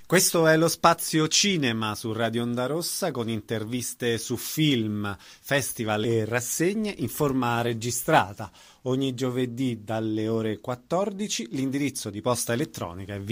Questo è lo spazio cinema su Radio Onda Rossa con interviste su film, festival e rassegne in forma registrata. Ogni giovedì dalle ore 14 l'indirizzo di posta elettronica è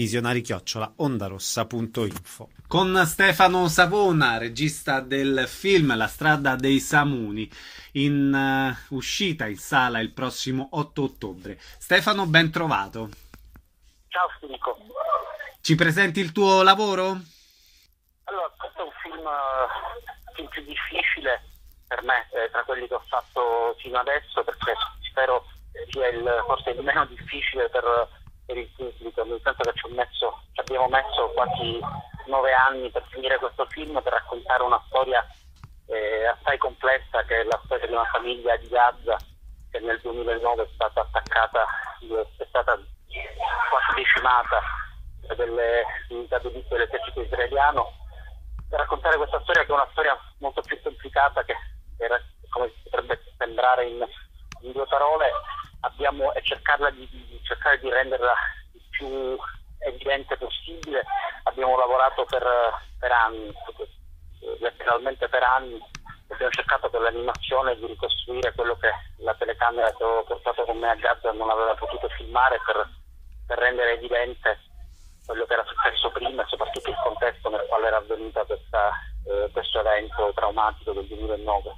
visionari@ondarossa.info. Con Stefano Savona, regista del film La strada dei Samuni, in uscita in sala il prossimo 8 ottobre. Stefano, ben trovato. Ciao Federico. Ci presenti il tuo lavoro? Allora, questo è un film più difficile per me tra quelli che ho fatto fino adesso, perché spero sia forse il meno difficile per il pubblico, nel senso che ci abbiamo messo quasi 9 anni per finire questo film, per raccontare una storia assai complessa, che è la storia di una famiglia di Gaza che nel 2009 è stata attaccata, è stata quasi decimata delle unità d'elite dell'esercito israeliano, per raccontare questa storia, che è una storia molto più complicata, che era, come potrebbe sembrare in 2 parole, e cercare di renderla il più evidente possibile. Abbiamo lavorato per anni, letteralmente per anni. Abbiamo cercato con l'animazione di ricostruire quello che la telecamera che ho portato con me a Gaza non aveva potuto filmare, per rendere evidente quello che era successo prima e soprattutto il contesto nel quale era avvenuto questo evento traumatico del 2009.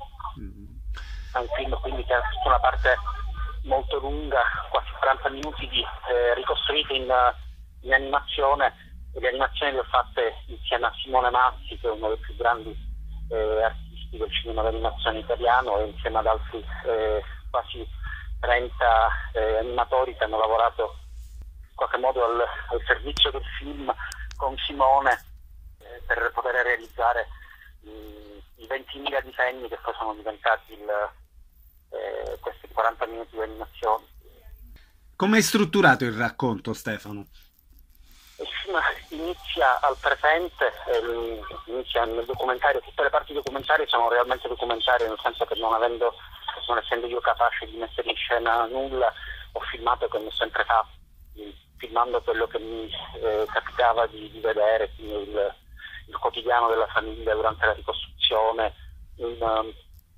È un film quindi che ha tutta una parte molto lunga, quasi 40 minuti ricostruiti in animazione, e le animazioni le ho fatte insieme a Simone Mazzi, che è uno dei più grandi artisti del cinema d'animazione italiano, e insieme ad altri quasi 30 animatori che hanno lavorato in qualche modo al servizio del film con Simone, per poter realizzare i 20.000 disegni che poi sono diventati questi 40 minuti di animazione. Come è strutturato il racconto, Stefano? Il film inizia al presente, inizia nel documentario. Tutte le parti documentarie sono realmente documentarie, nel senso che non essendo io capace di mettere in scena nulla, ho filmato come ho sempre fatto, filmando quello che mi capitava di vedere, quindi il quotidiano della famiglia durante la ricostruzione, un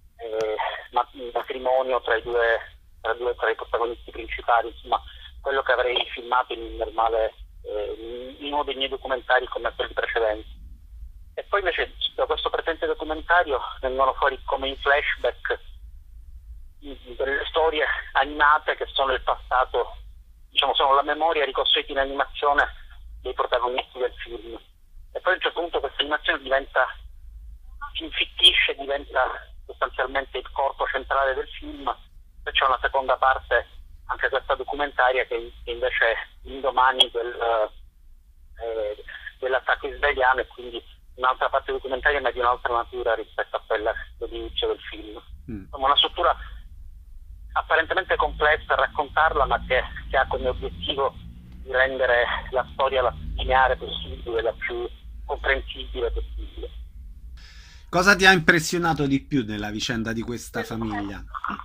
matrimonio tra i protagonisti principali, insomma quello che avrei filmato in un normale in uno dei miei documentari come quelli precedenti. E poi invece da questo presente documentario vengono fuori, come in flashback, delle storie animate che sono il passato, diciamo sono la memoria ricostruita in animazione dei protagonisti del film. E poi a un certo punto questa animazione si infittisce, diventa sostanzialmente il corpo centrale del film. Poi c'è una seconda parte, anche questa documentaria, che invece è l'indomani dell'attacco israeliano, e quindi un'altra parte documentaria, ma di un'altra natura rispetto a quella dell'inizio del film. Insomma, una struttura apparentemente complessa a raccontarla, ma che ha come obiettivo di rendere la storia la più lineare possibile, la più comprensibile possibile. Cosa ti ha impressionato di più nella vicenda di questa famiglia?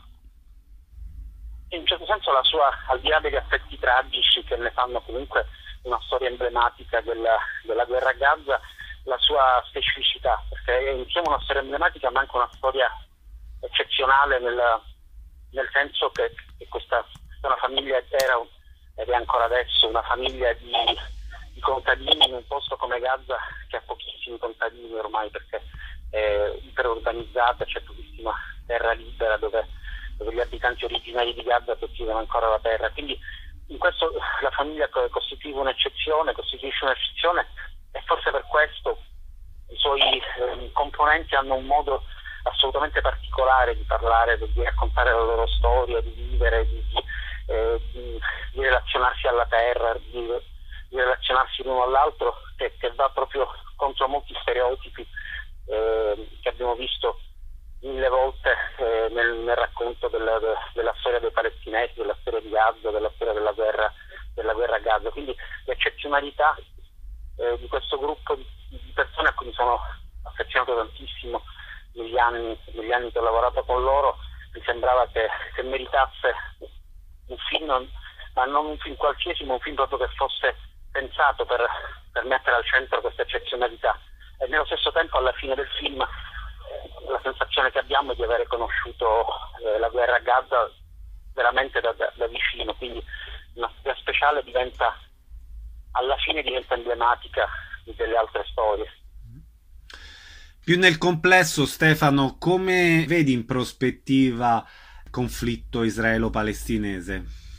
In un certo senso al di là degli aspetti tragici che ne fanno comunque una storia emblematica della guerra a Gaza, la sua specificità, perché è insieme una storia emblematica ma anche una storia eccezionale, nel senso che questa è una famiglia era ed è ancora adesso una famiglia di contadini in un posto come Gaza, che ha pochissimi contadini ormai, perché è iperurbanizzata, c'è pochissima terra libera dove gli abitanti originari di Gaza coltivano ancora la terra. Quindi in questo la famiglia costituisce un'eccezione, e forse per questo i suoi componenti hanno un modo assolutamente particolare di parlare, di raccontare la loro storia, di vivere, di relazionarsi alla terra, di relazionarsi l'uno all'altro, che va proprio contro molti stereotipi che abbiamo visto 1000 volte nel racconto della storia dei palestinesi, della storia di Gaza, della storia della guerra a Gaza. Quindi l'eccezionalità di questo gruppo di persone a cui mi sono affezionato tantissimo negli anni che ho lavorato con loro, mi sembrava che meritasse un film, ma non un film qualsiasi, ma un film proprio che fosse pensato per mettere al centro questa eccezionalità. E nello stesso tempo, alla fine del film, la sensazione che abbiamo è di aver conosciuto la guerra a Gaza veramente da vicino, quindi una storia speciale alla fine diventa emblematica delle altre storie. Più nel complesso, Stefano, come vedi in prospettiva il conflitto israelo-palestinese?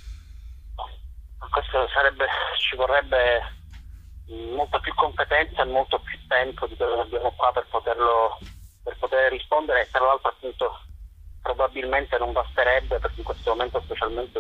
Questo ci vorrebbe molta più competenza e molto più tempo di quello che abbiamo qua per poter rispondere, e tra l'altro appunto probabilmente non basterebbe, perché in questo momento specialmente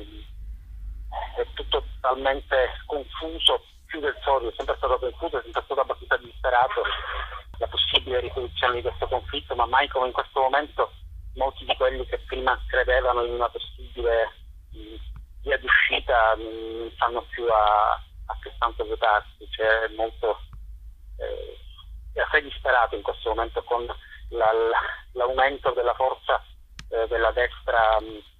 è tutto talmente confuso, più del solito, è sempre stato confuso, è sempre stato abbastanza disperato la possibile risoluzione di questo conflitto, ma mai come in questo momento molti di quelli che prima credevano in una possibile via d'uscita non sanno più a che tanto votarsi. C'è molto è assai disperato in questo momento, con l'aumento della forza della destra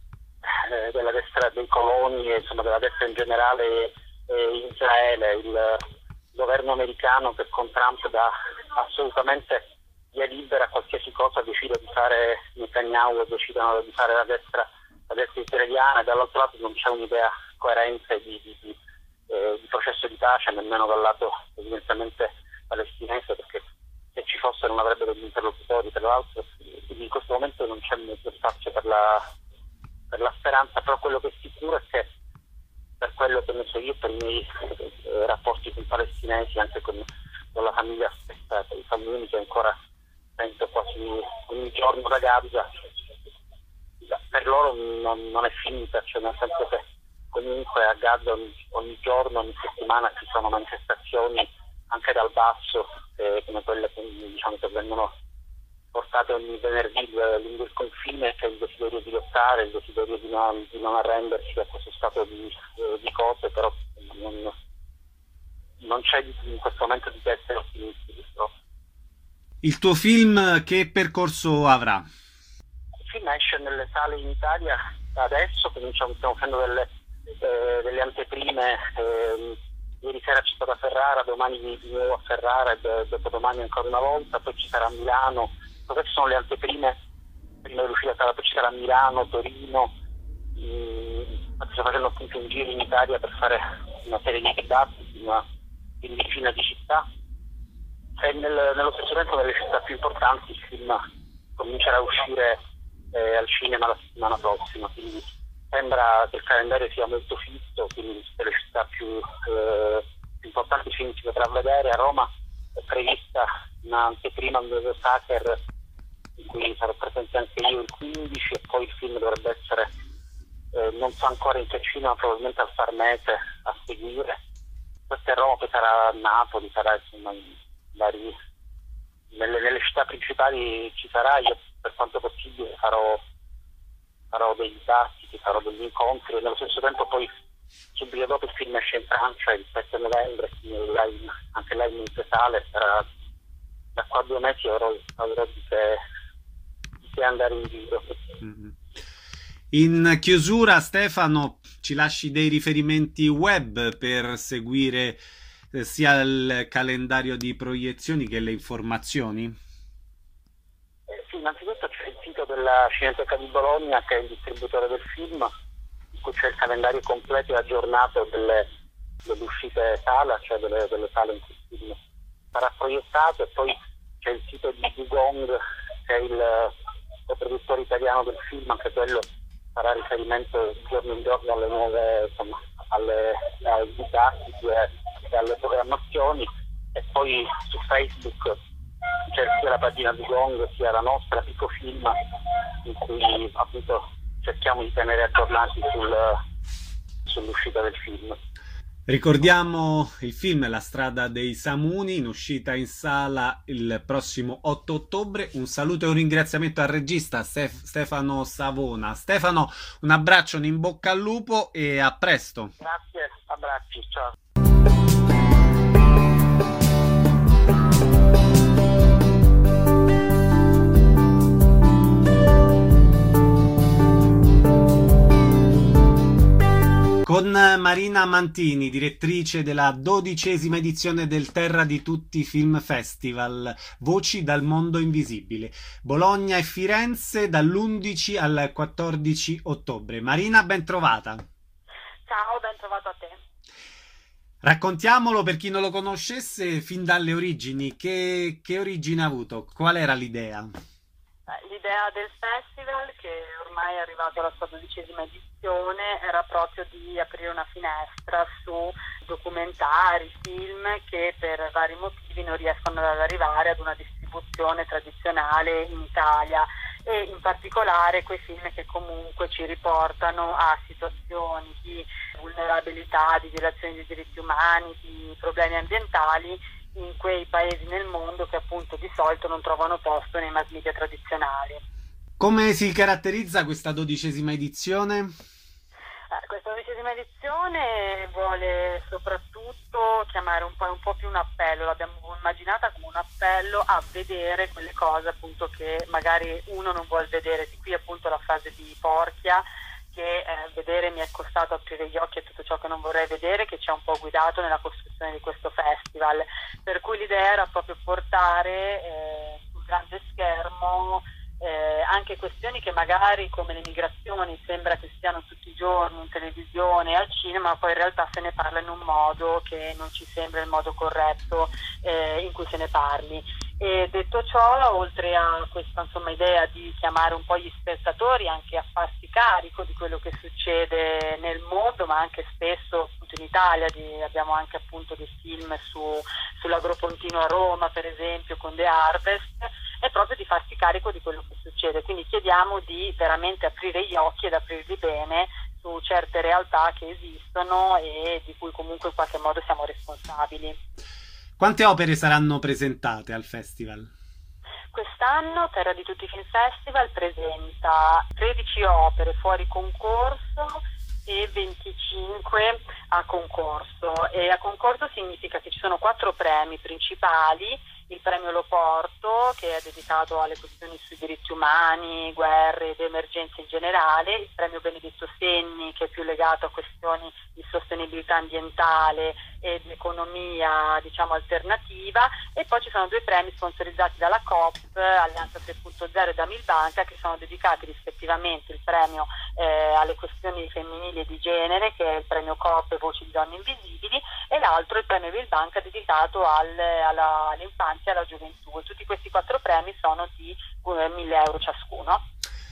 dei coloni e insomma della destra in generale in Israele, il governo americano che con Trump dà assolutamente via libera a qualsiasi cosa decide di fare Netanyahu e decidono di fare la destra israeliana, e dall'altro lato non c'è un'idea coerente di processo di pace nemmeno dal lato evidentemente palestinese, perché se ci fosse non avrebbero degli interlocutori, tra l'altro, quindi in questo momento non c'è molto spazio per la speranza. Però quello che è sicuro è che, per quello che ne so io, per i miei rapporti con i palestinesi, anche con la famiglia stessa, i famigli che ancora sento quasi ogni giorno da Gaza, per loro non è finita, cioè nel senso che comunque a Gaza ogni giorno, ogni settimana ci sono manifestazioni anche dal basso, come quelle che vengono portate ogni venerdì lungo il confine. C'è il desiderio di lottare, il desiderio di non arrendersi a questo stato di cose, però non c'è in questo momento di essere ottimisti. Il tuo film che percorso avrà? Il film esce nelle sale in Italia adesso, stiamo facendo delle anteprime. Ieri sera c'è stata a Ferrara, domani di nuovo a Ferrara e dopodomani ancora una volta, poi ci sarà a Milano. Queste sono le anteprime prima dell'uscita sala, poi ci sarà a Milano, Torino. Sto facendo appunto un giro in Italia per fare una serie di dibattiti in una decina di città, e nello stesso tempo nelle città più importanti il film comincerà a uscire al cinema la settimana prossima, quindi sembra che il calendario sia molto fisso, quindi per le città più importanti film si potrà vedere. A Roma è prevista un'anteprima del Sacher in cui sarò presente anche io il 15, e poi il film dovrebbe essere non so ancora in che cinema, probabilmente al Farnese a seguire. Questo è Roma, poi sarà a Napoli, sarà insomma nelle città principali ci sarà. Io per quanto possibile farò dei dibattiti, farò degli incontri, e nello stesso tempo poi subito dopo il film esce in Francia il 7 novembre, quindi anche là in sale sarà. Da qua a 2 mesi avrò di che andare in giro. Mm-hmm. In chiusura, Stefano, ci lasci dei riferimenti web per seguire sia il calendario di proiezioni che le informazioni? Sì, innanzitutto c'è il sito della Cineteca di Bologna, che è il distributore del film, in cui c'è il calendario completo e aggiornato delle uscite sala, cioè delle sale in cui il film sarà proiettato, e poi c'è il sito di Dugong, che è il produttore italiano del film, anche quello farà riferimento di giorno in giorno alle nuove, insomma, ai dibattiti e alle programmazioni. E poi su Facebook c'è sia la pagina di Gong sia la nostra Pico Film, in cui appunto cerchiamo di tenere aggiornati sull'uscita del film. Ricordiamo il film La strada dei Samuni, in uscita in sala il prossimo 8 ottobre. Un saluto e un ringraziamento al regista Stefano Savona. Stefano, un abbraccio, un in bocca al lupo e a presto. Grazie, abbracci, ciao. Con Marina Mantini, direttrice della 12ª edizione del Terra di Tutti Film Festival, Voci dal mondo invisibile, Bologna e Firenze dall'11 al 14 ottobre. Marina, ben trovata. Ciao, ben trovato a te. Raccontiamolo per chi non lo conoscesse fin dalle origini. Che origine ha avuto? Qual era l'idea? L'idea del festival, che ormai è arrivato alla sua 12ª edizione, era proprio di aprire una finestra su documentari, film che per vari motivi non riescono ad arrivare ad una distribuzione tradizionale in Italia, e in particolare quei film che comunque ci riportano a situazioni di vulnerabilità, di violazioni dei diritti umani, di problemi ambientali in quei paesi nel mondo che appunto di solito non trovano posto nei mass media tradizionali. Come si caratterizza questa 12ª edizione? Questa 12ª edizione vuole soprattutto chiamare un po' più un appello, l'abbiamo immaginata come un appello a vedere quelle cose appunto che magari uno non vuol vedere, di qui appunto la frase di Porchia, che vedere mi è costato aprire gli occhi a tutto ciò che non vorrei vedere, che ci ha un po' guidato nella costruzione di questo festival, per cui l'idea era proprio portare sul grande schermo anche questioni che magari come le migrazioni sembra che siano tutti i giorni in televisione e al cinema, ma poi in realtà se ne parla in un modo che non ci sembra il modo corretto in cui se ne parli. E detto ciò, oltre a questa idea di chiamare un po' gli spettatori anche a farsi carico di quello che succede nel mondo, ma anche spesso appunto in Italia, abbiamo anche appunto dei film sull'Agropontino a Roma per esempio con The Harvest, è proprio di farsi carico di quello che succede, quindi chiediamo di veramente aprire gli occhi ed aprirli bene su certe realtà che esistono e di cui comunque in qualche modo siamo responsabili. Quante opere saranno presentate al festival? Quest'anno Terra di Tutti Film Festival presenta 13 opere fuori concorso e 25 a concorso. E a concorso significa che ci sono 4 premi principali: il premio Loporto, che è dedicato alle questioni sui diritti umani, guerre ed emergenze in generale, il premio Benedetto Senni, che è più legato a questioni di sostenibilità ambientale e di economia alternativa, e poi ci sono 2 premi sponsorizzati dalla Coop, Alleanza 3.0 e da Milbanca, che sono dedicati rispettivamente il premio alle questioni femminili e di genere, che è il premio Coop Voci di Donne Invisibili, e l'altro il premio Milbanca dedicato all'infanzia e alla gioventù. E tutti questi 4 premi sono di 1.000 euro ciascuno.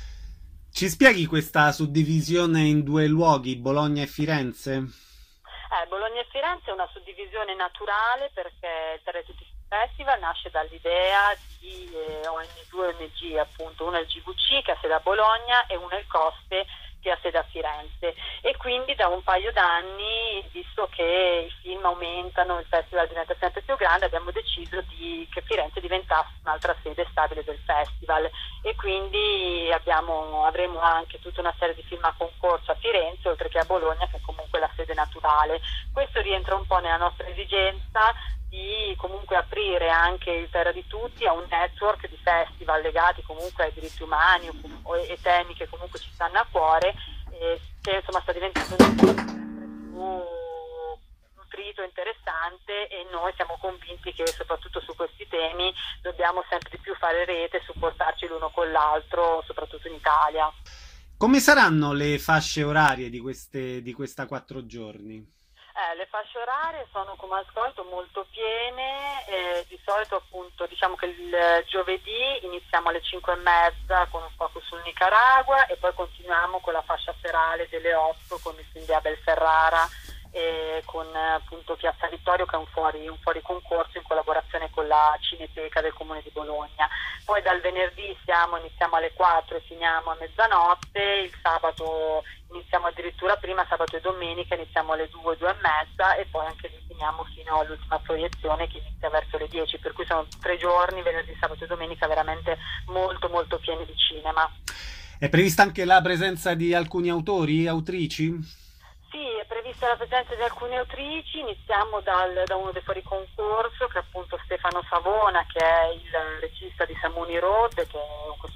Ci spieghi questa suddivisione in 2 luoghi, Bologna e Firenze? Bologna e Firenze è una suddivisione naturale, perché il Terra di Tutti Festival nasce dall'idea di due ONG, appunto, una è il GVC che ha sede a Bologna e una è il COSPE che ha sede a Firenze, e quindi da un paio d'anni, visto che i film aumentano, il festival diventa sempre più grande, abbiamo deciso che Firenze diventasse un'altra sede stabile del festival, e quindi avremo anche tutta una serie di film a concorso a Firenze, oltre che a Bologna, che è comunque la sede naturale. Questo rientra un po' nella nostra esigenza di comunque aprire anche il Terra di Tutti a un network di festival legati comunque ai diritti umani e temi che comunque ci stanno a cuore, che sta diventando sempre più nutrito, interessante, e noi siamo convinti che soprattutto su questi temi dobbiamo sempre di più fare rete, supportarci l'uno con l'altro, soprattutto in Italia. Come saranno le fasce orarie di questa 4 giorni? Le fasce orarie sono come al solito molto piene, di solito appunto diciamo che il giovedì iniziamo alle 5:30 con un focus sul Nicaragua, e poi continuiamo con la fascia serale delle 8 con il film di Abel Ferrara e con appunto Piazza Vittorio, che è un fuori concorso in collaborazione con la Cineteca del Comune di Bologna. Poi dal venerdì iniziamo alle 4 e finiamo a mezzanotte, il sabato iniziamo addirittura prima, sabato e domenica iniziamo alle 2, 2:30, e poi anche lì finiamo fino all'ultima proiezione che inizia verso le 10, per cui sono 3 giorni, venerdì, sabato e domenica, veramente molto molto pieni di cinema. È prevista anche la presenza di alcuni autori, autrici? Sì, è prevista la presenza di alcune autrici. Iniziamo da uno dei fuori concorso, che è appunto Stefano Savona, che è il regista di Samuni Road, che è questo documentario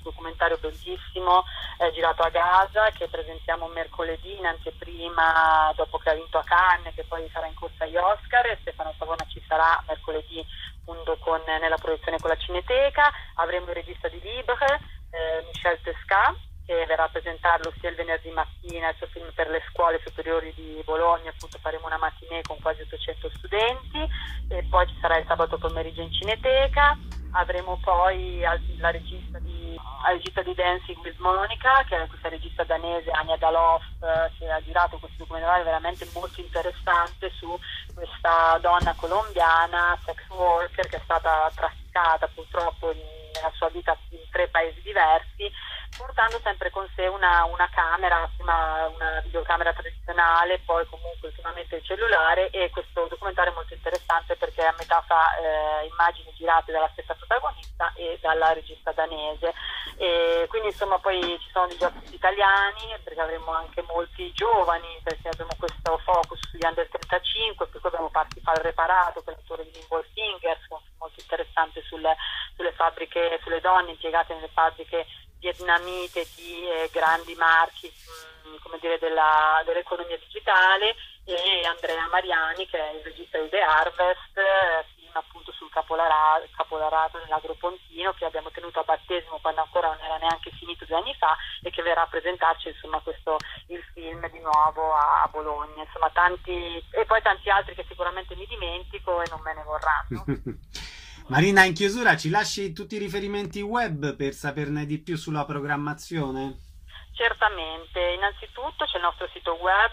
documentario bellissimo girato a Gaza, che presentiamo mercoledì in anteprima dopo che ha vinto a Cannes, che poi sarà in corsa agli Oscar, e Stefano Savona ci sarà mercoledì appunto nella proiezione con la Cineteca. Avremo il regista di Libre, Michel Tesca, che verrà a presentarlo sia il venerdì mattina il suo film per le scuole superiori di Bologna, appunto faremo una matinée con quasi 800 studenti, e poi ci sarà il sabato pomeriggio in Cineteca. Avremo poi la regista di Dancing with Monica, che è questa regista danese, Anja Daloff, che ha girato questo documentario veramente molto interessante su questa donna colombiana, sex worker, che è stata trafficata purtroppo nella sua vita in 3 paesi diversi, portando sempre con sé una camera, prima una videocamera tradizionale, poi comunque ultimamente il cellulare, e questo documentario è molto interessante perché a metà fa immagini girate dalla stessa protagonista e dalla regista danese, e quindi insomma poi ci sono degli ospiti italiani, perché avremo anche molti giovani, perché abbiamo questo focus sugli under 35, poi abbiamo Parsifal Reparato, che è l'autore di Nimble Fingers, molto interessante sulle fabbriche, sulle donne impiegate nelle fabbriche vietnamite di grandi marchi, come dire, dell'economia digitale, e Andrea Mariani, che è il regista di The Harvest, film appunto sul capolarato nell'Agropontino, che abbiamo tenuto a battesimo quando ancora non era neanche finito 2 anni fa, e che verrà a presentarci insomma il film di nuovo a Bologna, insomma tanti, e poi tanti altri che sicuramente mi dimentico e non me ne vorranno. Marina, in chiusura ci lasci tutti i riferimenti web per saperne di più sulla programmazione? Certamente, innanzitutto c'è il nostro sito web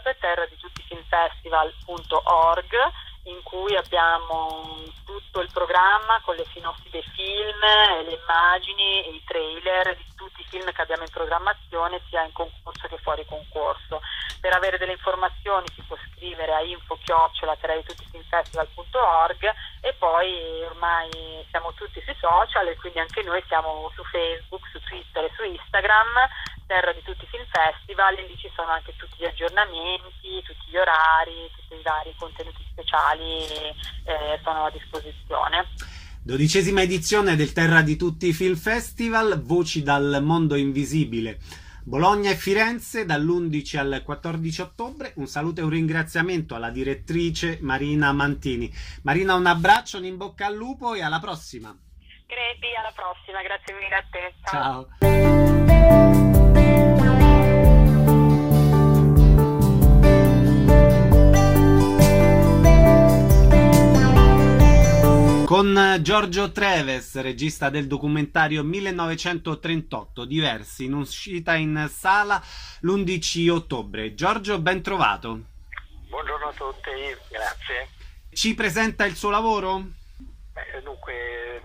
terradituttifilmfestival.org, in cui abbiamo tutto il programma con le sinossi dei film, le immagini e i trailer di tutti i film che abbiamo in programmazione, sia in concorso che fuori concorso. Per avere delle informazioni si può scrivere a info@terradituttifilmfestival.org, e poi ormai siamo tutti sui social, e quindi anche noi siamo su Facebook, su Twitter e su Instagram, Terra di Tutti Film Festival, e lì ci sono anche tutti gli aggiornamenti, tutti gli orari, tutti i vari contenuti speciali sono a disposizione. 12ª edizione del Terra di Tutti Film Festival, Voci dal mondo invisibile. Bologna e Firenze dall'11 al 14 ottobre. Un saluto e un ringraziamento alla direttrice Marina Mantini. Marina, un abbraccio, un in bocca al lupo e alla prossima. Crepi, alla prossima, grazie mille a te. Ciao. Con Giorgio Treves, regista del documentario 1938, Diversi, in uscita in sala l'11 ottobre. Giorgio, ben trovato. Buongiorno a tutti, grazie. Ci presenta il suo lavoro? Dunque,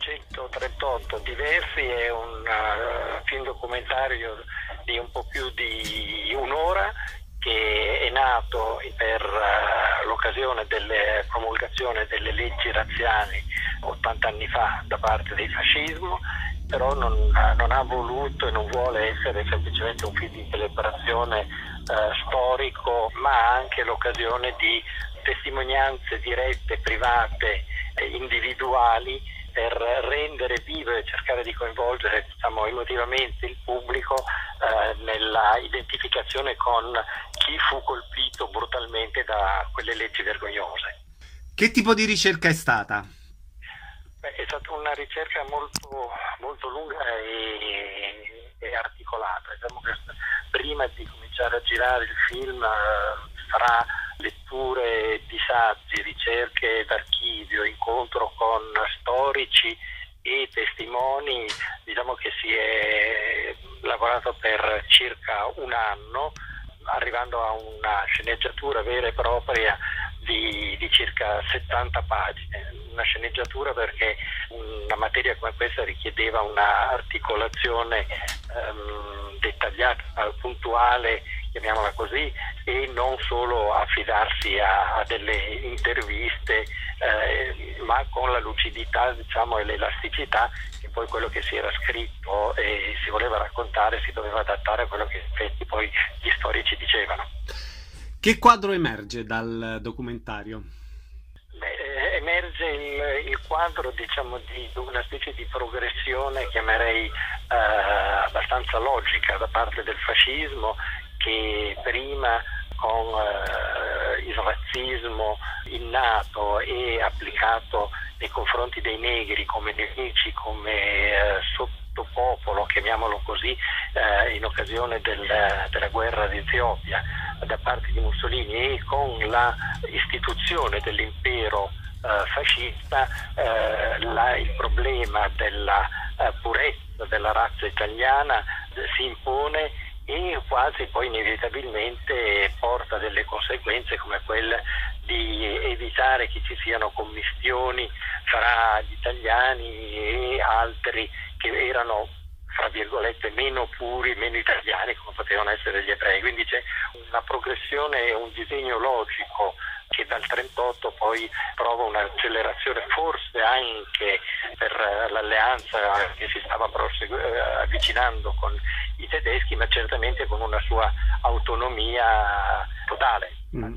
1938, Diversi è un film documentario di un po' più di un'ora, che è nato per l'occasione della promulgazione delle leggi razziali 80 anni fa da parte del fascismo, però non ha voluto e non vuole essere semplicemente un film di celebrazione storico, ma anche l'occasione di testimonianze dirette, private, individuali, per rendere vivo e cercare di coinvolgere, emotivamente il pubblico nella identificazione con chi fu colpito brutalmente da quelle leggi vergognose. Che tipo di ricerca è stata? È stata una ricerca molto, molto lunga e articolata. Diciamo che prima di cominciare a girare il film fra letture di saggi, ricerche d'archivio, incontro con storici e testimoni, diciamo che si è lavorato per circa un anno, arrivando a una sceneggiatura vera e propria di circa 70 pagine. Una sceneggiatura perché una materia come questa richiedeva una articolazione dettagliata, puntuale, chiamiamola così, e non solo affidarsi a delle interviste, ma con la lucidità, e l'elasticità, che poi quello che si era scritto e si voleva raccontare si doveva adattare a quello che in effetti poi gli storici dicevano. Che quadro emerge dal documentario? È emerge il quadro, diciamo, di una specie di progressione, chiamerei abbastanza logica, da parte del fascismo, che prima con il razzismo innato e applicato nei confronti dei negri come nemici, come sottopopolo, chiamiamolo così, in occasione della guerra d'Etiopia da parte di Mussolini, e con la istituzione dell'impero fascista, il problema della purezza della razza italiana si impone, e quasi poi inevitabilmente porta delle conseguenze come quelle di evitare che ci siano commistioni fra gli italiani e altri che erano, fra virgolette, meno puri, meno italiani, come potevano essere gli ebrei. Quindi c'è una progressione e un disegno logico che dal 1938 poi prova un'accelerazione, forse anche per l'alleanza che si stava avvicinando con i tedeschi, ma certamente con una sua autonomia totale.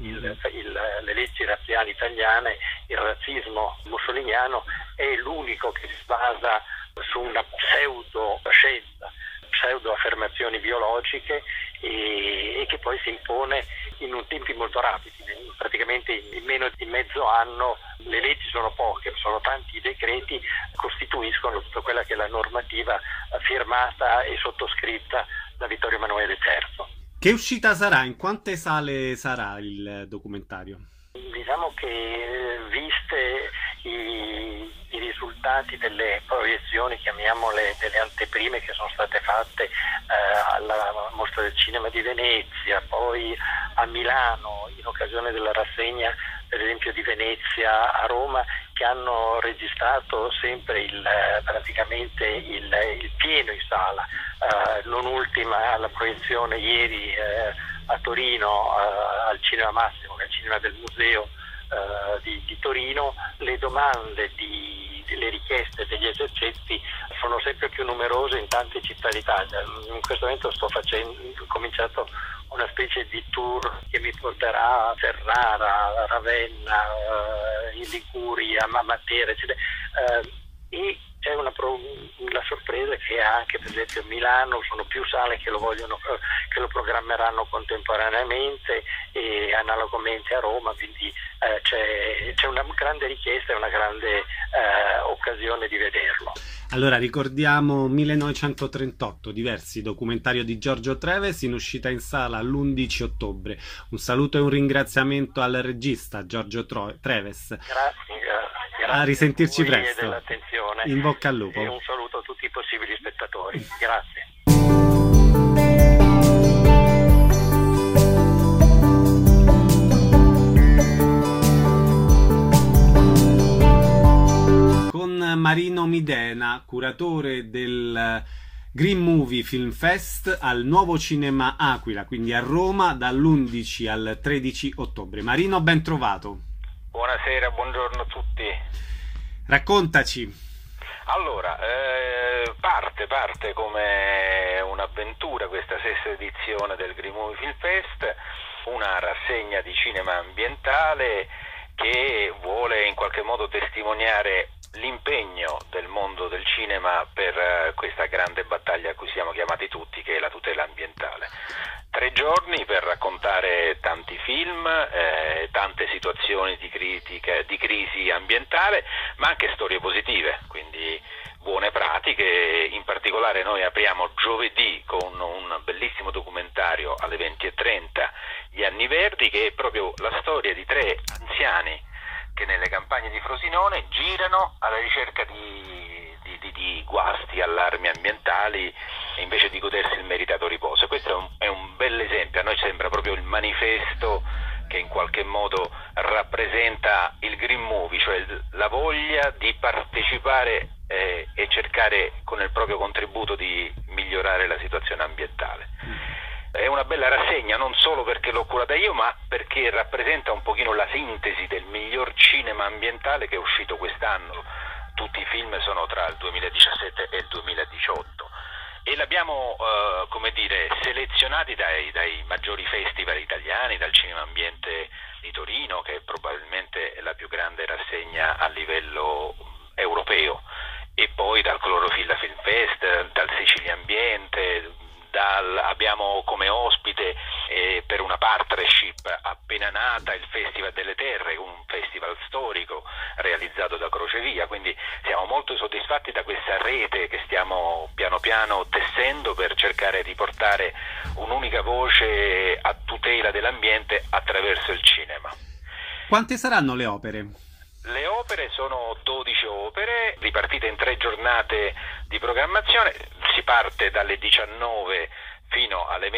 Le leggi razziali italiane, il razzismo mussoliniano è l'unico che si basa su una pseudo-scienza, pseudo-affermazioni biologiche, e che poi si impone in tempi molto rapidi. Praticamente in meno di mezzo anno le leggi sono poche, sono tanti i decreti, costituiscono tutta quella che è la normativa firmata e sottoscritta da Vittorio Emanuele III. Che uscita sarà? In quante sale sarà il documentario? Diciamo che viste i risultati delle proiezioni, chiamiamole delle anteprime, che sono state fatte alla Mostra del Cinema di Venezia, poi a Milano in occasione della rassegna per esempio di Venezia, a Roma, che hanno registrato sempre praticamente il pieno in sala, non ultima la proiezione ieri a Torino al Cinema Massimo, che è il cinema del Museo di Torino. Le domande, le richieste degli esercenti sono sempre più numerose in tante città d'Italia. In questo momento ho cominciato una specie di tour che mi porterà a Ferrara, a Ravenna, in Liguria, a Matera, eccetera. E c'è la sorpresa che anche per esempio a Milano sono più sale che lo programmeranno contemporaneamente, e analogamente a Roma, quindi c'è una grande richiesta e una grande occasione di vederlo. Allora ricordiamo 1938, diversi, documentario di Giorgio Treves, in uscita in sala l'11 ottobre. Un saluto e un ringraziamento al regista Giorgio Treves. Grazie. A risentirci a voi presto. E dell'attenzione. In bocca al lupo. E un saluto a tutti i possibili spettatori. Grazie. Con Marino Midena, curatore del Green Movie Film Fest al Nuovo Cinema Aquila, quindi a Roma, dall'11 al 13 ottobre. Marino, ben trovato. Buonasera, buongiorno a tutti. Raccontaci. Allora, parte come un'avventura questa sesta edizione del Green Movie Film Fest, una rassegna di cinema ambientale che vuole in qualche modo testimoniare l'impegno del mondo del cinema per questa grande battaglia a cui siamo chiamati tutti, che è la tutela ambientale. 3 giorni per raccontare tanti film, tante situazioni di crisi ambientale, ma anche storie positive, quindi buone pratiche. In particolare noi apriamo giovedì con un bellissimo documentario alle 20:30, Gli Anni Verdi, che è proprio la storia di 3 anziani che nelle campagne di Frosinone girano alla ricerca di guasti, allarmi ambientali, invece di godersi il meritato riposo. Questo è un bel esempio, a noi sembra proprio il manifesto che in qualche modo rappresenta il Green Movie, cioè la voglia di partecipare e cercare con il proprio contributo di migliorare la situazione ambientale. È una bella rassegna, non solo perché l'ho curata io, ma perché rappresenta un pochino la sintesi del miglior cinema ambientale che è uscito quest'anno. Tutti i film sono tra il 2017 e il 2018 e l'abbiamo selezionati dai maggiori festival italiani, dal Cinema Ambiente di Torino, che è probabilmente la più grande rassegna a livello europeo, e poi dal Clorofilla Film Fest, dal Sicilia Ambiente, abbiamo come ospite per una partnership appena nata il Festival delle Terre, un festival storico realizzato da Crocevia, quindi siamo molto soddisfatti da questa rete che stiamo piano piano tessendo per cercare di portare un'unica voce a tutela dell'ambiente attraverso il cinema. Quante saranno le opere? Le opere sono 12 opere ripartite in 3 giornate di programmazione. Si parte dalle 19 fino alle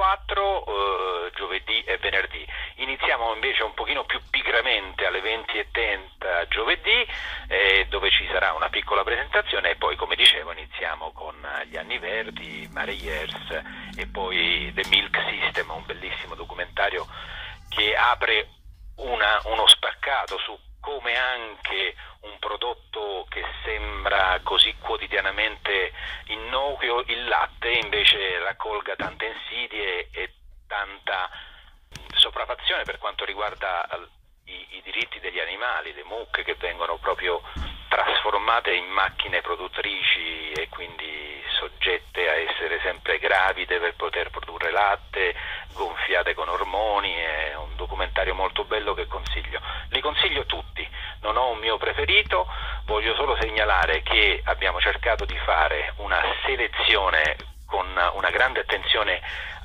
24, giovedì e venerdì. Iniziamo invece un pochino più pigramente alle 20:30 giovedì, dove ci sarà una piccola presentazione, e poi, come dicevo, iniziamo con Gli Anni Verdi, Mare Years e poi The Milk System, un bellissimo documentario che apre uno spaccato su come anche un prodotto che sembra così quotidianamente innocuo, il latte, invece raccolga tante insidie e tanta sopraffazione per quanto riguarda i diritti degli animali, le mucche che vengono proprio trasformate in macchine produttrici e quindi soggette a essere sempre gravide per poter produrre latte, gonfiate con ormoni. È un documentario molto bello che consiglio. Li consiglio tutti, non ho un mio preferito, voglio solo segnalare che abbiamo cercato di fare una selezione con una grande attenzione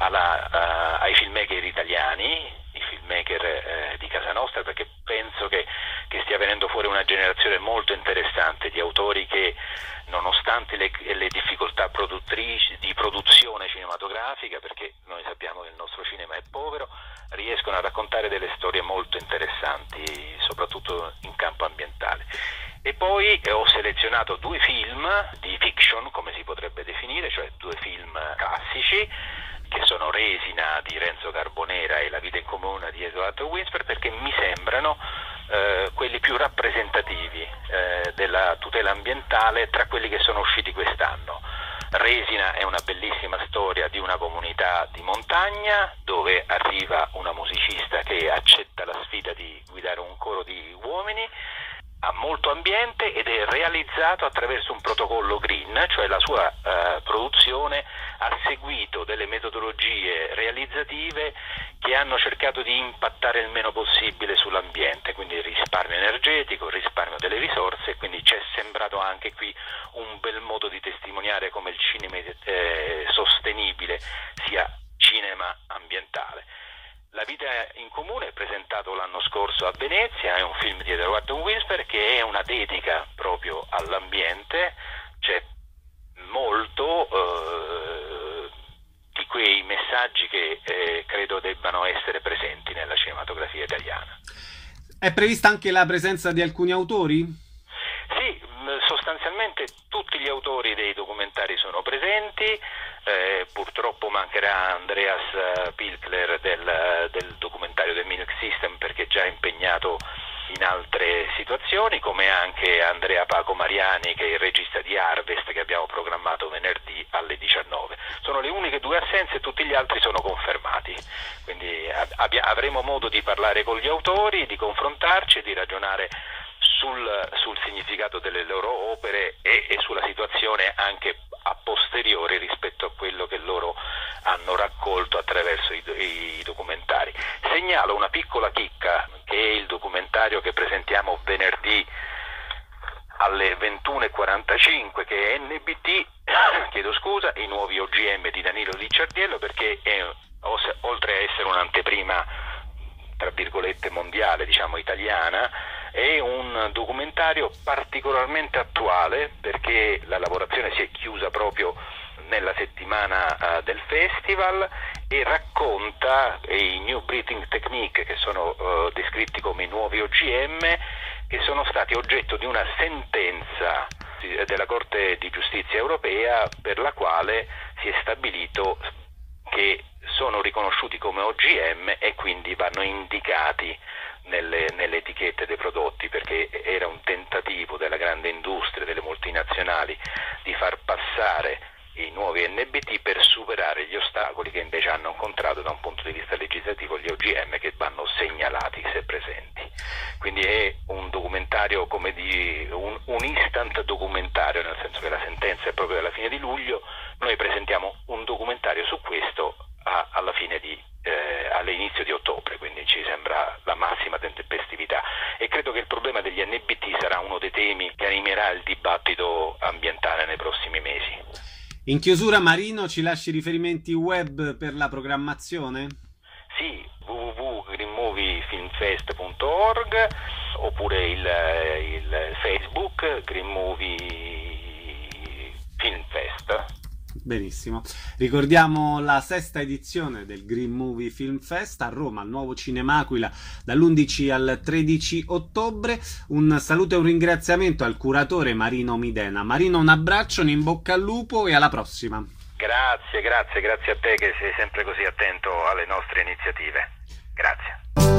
ai filmmaker italiani, i filmmaker di casa nostra, perché penso che stia venendo fuori una generazione molto interessante di autori che, nonostante le difficoltà produttrici di produzione cinematografica, perché noi sappiamo che il nostro cinema è povero, riescono a raccontare delle storie molto interessanti, soprattutto in campo ambientale. E poi ho selezionato 2 film di fiction, come si potrebbe definire, cioè 2 film classici, che sono Resina di Renzo Carbonera e La vita in comune di Edoardo Winsper, perché mi sembrano quelli più rappresentativi della tutela ambientale tra quelli che sono usciti quest'anno. Resina è una bellissima storia di una comunità di montagna dove arriva una musicista che accetta la sfida di guidare un coro di uomini, ha molto ambiente ed è realizzato attraverso un protocollo green, cioè la sua produzione ha seguito delle metodologie realizzative che hanno cercato di impattare il meno possibile sull'ambiente, quindi risparmio energetico, risparmio delle risorse, quindi ci è sembrato anche qui un bel modo di testimoniare come il cinema sostenibile sia cinema ambientale. La vita in comune è presentato l'anno scorso a Venezia, è un film di Edoardo Winsper che è una dedica proprio all'ambiente. C'è molto di quei messaggi che credo debbano essere presenti nella cinematografia italiana. È prevista anche la presenza di alcuni autori? Sì, sostanzialmente tutti gli autori dei documentari sono presenti. Purtroppo mancherà Andreas Pilkler del documentario del Milk System, perché è già impegnato in altre situazioni, come anche Andrea Paco Mariani, che è il regista di Harvest, che abbiamo programmato venerdì alle 19. Sono le uniche 2 assenze, tutti gli altri sono confermati, quindi avremo modo di parlare con gli autori, di confrontarci e di ragionare sul significato delle loro opere e sulla situazione anche a posteriori rispetto a quello che loro hanno raccolto attraverso i documentari. Segnalo una piccola chicca, che è il documentario che presentiamo venerdì alle 21:45, che è NBT, chiedo scusa, i nuovi OGM di Danilo Licciardiello, perché oltre a essere un'anteprima tra virgolette mondiale, diciamo italiana, è un documentario particolarmente attuale, perché la lavorazione si è chiusa proprio nella settimana del festival e racconta i New Breathing Technique, che sono descritti come i nuovi OGM, che sono stati oggetto di una sentenza della Corte di Giustizia europea, per la quale si è stabilito che sono riconosciuti come OGM e quindi vanno indicati nelle etichette dei prodotti, perché era un tentativo della grande industria, delle multinazionali, di far passare i nuovi NBT per superare gli ostacoli che invece hanno incontrato da un punto di vista legislativo gli OGM, che vanno segnalati un instant documentario, nel senso che la sentenza è proprio della fine di luglio, noi presentiamo un documentario su questo alla fine all'inizio di ottobre, quindi ci sembra la massima tempestività, e credo che il problema degli NBT sarà uno dei temi che animerà il dibattito ambientale nei prossimi mesi. In chiusura, Marino, ci lasci riferimenti web per la programmazione? Sì, www.greenmoviefilmfest.org oppure il Facebook Green Movie Film Fest. Benissimo. Ricordiamo la 6ª edizione del Green Movie Film Fest a Roma, al Nuovo Cinemaquila, dall'11 al 13 ottobre. Un saluto e un ringraziamento al curatore Marino Midena. Marino, un abbraccio, un in bocca al lupo e alla prossima. Grazie a te che sei sempre così attento alle nostre iniziative. Grazie.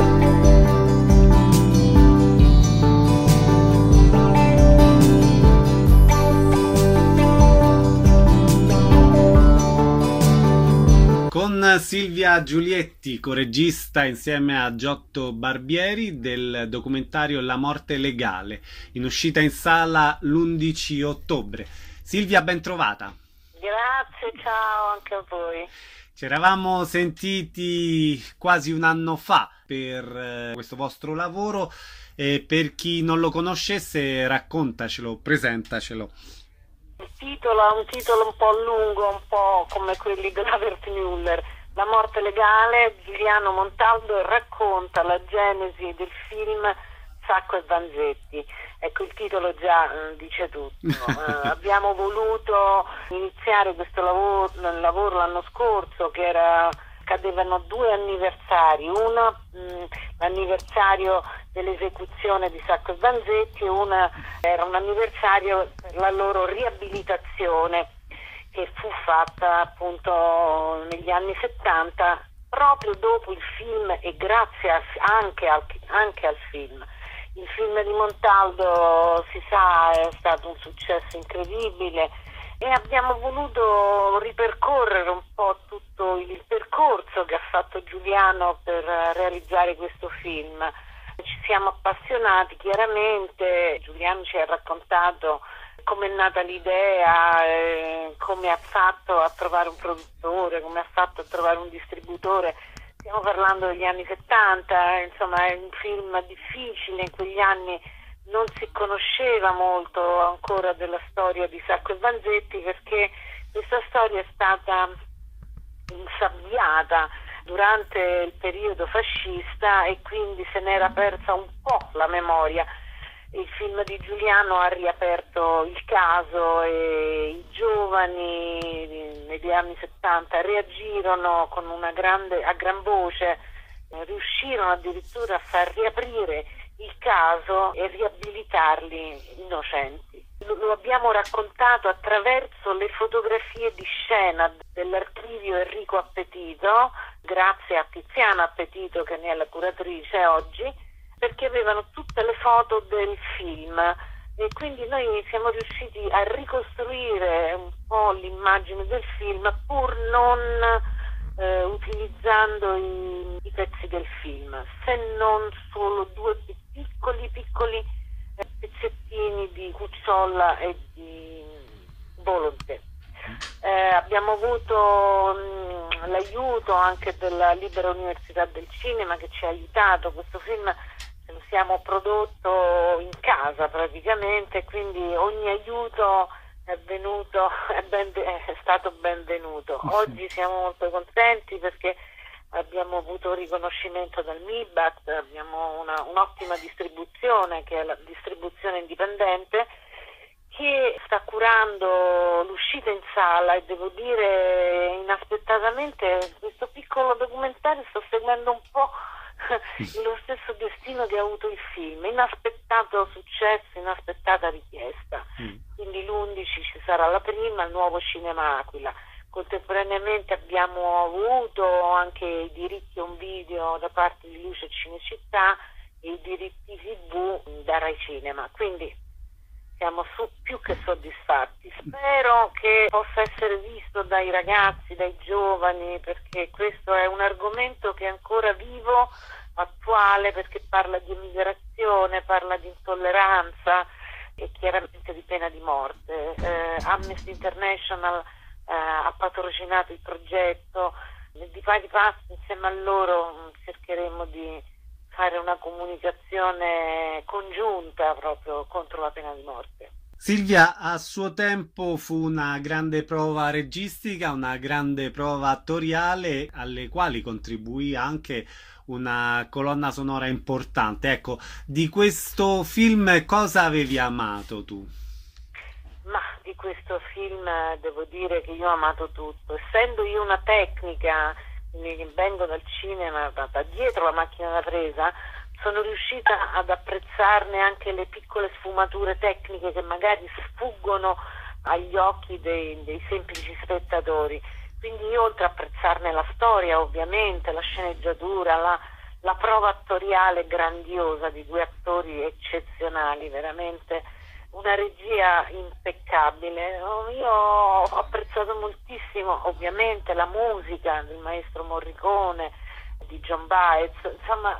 Con Silvia Giulietti, coregista insieme a Giotto Barbieri del documentario La morte legale, in uscita in sala l'11 ottobre. Silvia, ben trovata. Grazie, ciao anche a voi. Ci eravamo sentiti quasi un anno fa per questo vostro lavoro, e per chi non lo conoscesse raccontacelo, presentacelo. Il titolo è un titolo un po' lungo, un po' come quelli della Wertmüller. La morte legale, Giuliano Montaldo racconta la genesi del film Sacco e Vanzetti. Ecco, il titolo già dice tutto. Abbiamo voluto iniziare questo lavoro l'anno scorso, che cadevano 2 anniversari, uno l'anniversario dell'esecuzione di Sacco e Vanzetti, e era un anniversario per la loro riabilitazione, che fu fatta appunto negli anni 70, proprio dopo il film e grazie anche al film. Il film di Montaldo, si sa, è stato un successo incredibile, e abbiamo voluto ripercorrere un po' tutto il percorso che ha fatto Giuliano per realizzare questo film. Ci siamo appassionati, chiaramente. Giuliano ci ha raccontato come è nata l'idea, come ha fatto a trovare un produttore, come ha fatto a trovare un distributore. Stiamo parlando degli anni 70, insomma è un film difficile, in quegli anni non si conosceva molto ancora della storia di Sacco e Vanzetti, perché questa storia è stata insabbiata durante il periodo fascista e quindi se n'era persa un po' la memoria. Il film di Giuliano ha riaperto il caso e i giovani negli anni 70 reagirono con a gran voce, riuscirono addirittura a far riaprire il caso e riabilitarli innocenti. Lo abbiamo raccontato attraverso le fotografie di scena dell'archivio Enrico Appetito, grazie a Tiziana Appetito che ne è la curatrice oggi, perché avevano tutte le foto del film, e quindi noi siamo riusciti a ricostruire un po' l'immagine del film, pur non utilizzando i pezzi del film, se non solo 2 piccoli pezzettini di Cucciolla e di Volonté. Abbiamo avuto l'aiuto anche della Libera Università del Cinema, che ci ha aiutato. Questo film lo siamo prodotto in casa praticamente, quindi ogni aiuto è stato benvenuto. Oggi siamo molto contenti perché abbiamo avuto riconoscimento dal MIBACT, abbiamo un'ottima distribuzione, che è la distribuzione indipendente, che sta curando l'uscita in sala, e devo dire inaspettatamente questo piccolo documentario sta seguendo un po' lo stesso destino che ha avuto il film, inaspettato successo, inaspettata richiesta. Quindi l'11 ci sarà la prima, il Nuovo Cinemaquila. Contemporaneamente abbiamo avuto anche i diritti a un video da parte di Luce Cinecittà e i diritti TV da Rai Cinema, quindi siamo più che soddisfatti. Spero che possa essere visto dai ragazzi, dai giovani, perché questo è un argomento che è ancora vivo, attuale, perché parla di immigrazione, parla di intolleranza, e chiaramente di pena di morte. Amnesty International ha patrocinato il progetto, di pari passo insieme a loro cercheremo di fare una comunicazione congiunta proprio contro la pena di morte. Silvia, a suo tempo fu una grande prova registica, una grande prova attoriale, alle quali contribuì anche una colonna sonora importante. Ecco, di questo film cosa avevi amato tu? Ma di questo film devo dire che io ho amato tutto. Essendo io una tecnica, vengo dal cinema, da dietro la macchina da presa, sono riuscita ad apprezzarne anche le piccole sfumature tecniche che magari sfuggono agli occhi dei semplici spettatori. Quindi io, oltre a apprezzarne la storia, ovviamente, la sceneggiatura, la prova attoriale grandiosa di due attori eccezionali, veramente una regia impeccabile. Io ho apprezzato moltissimo ovviamente la musica del maestro Morricone, di John Baez, insomma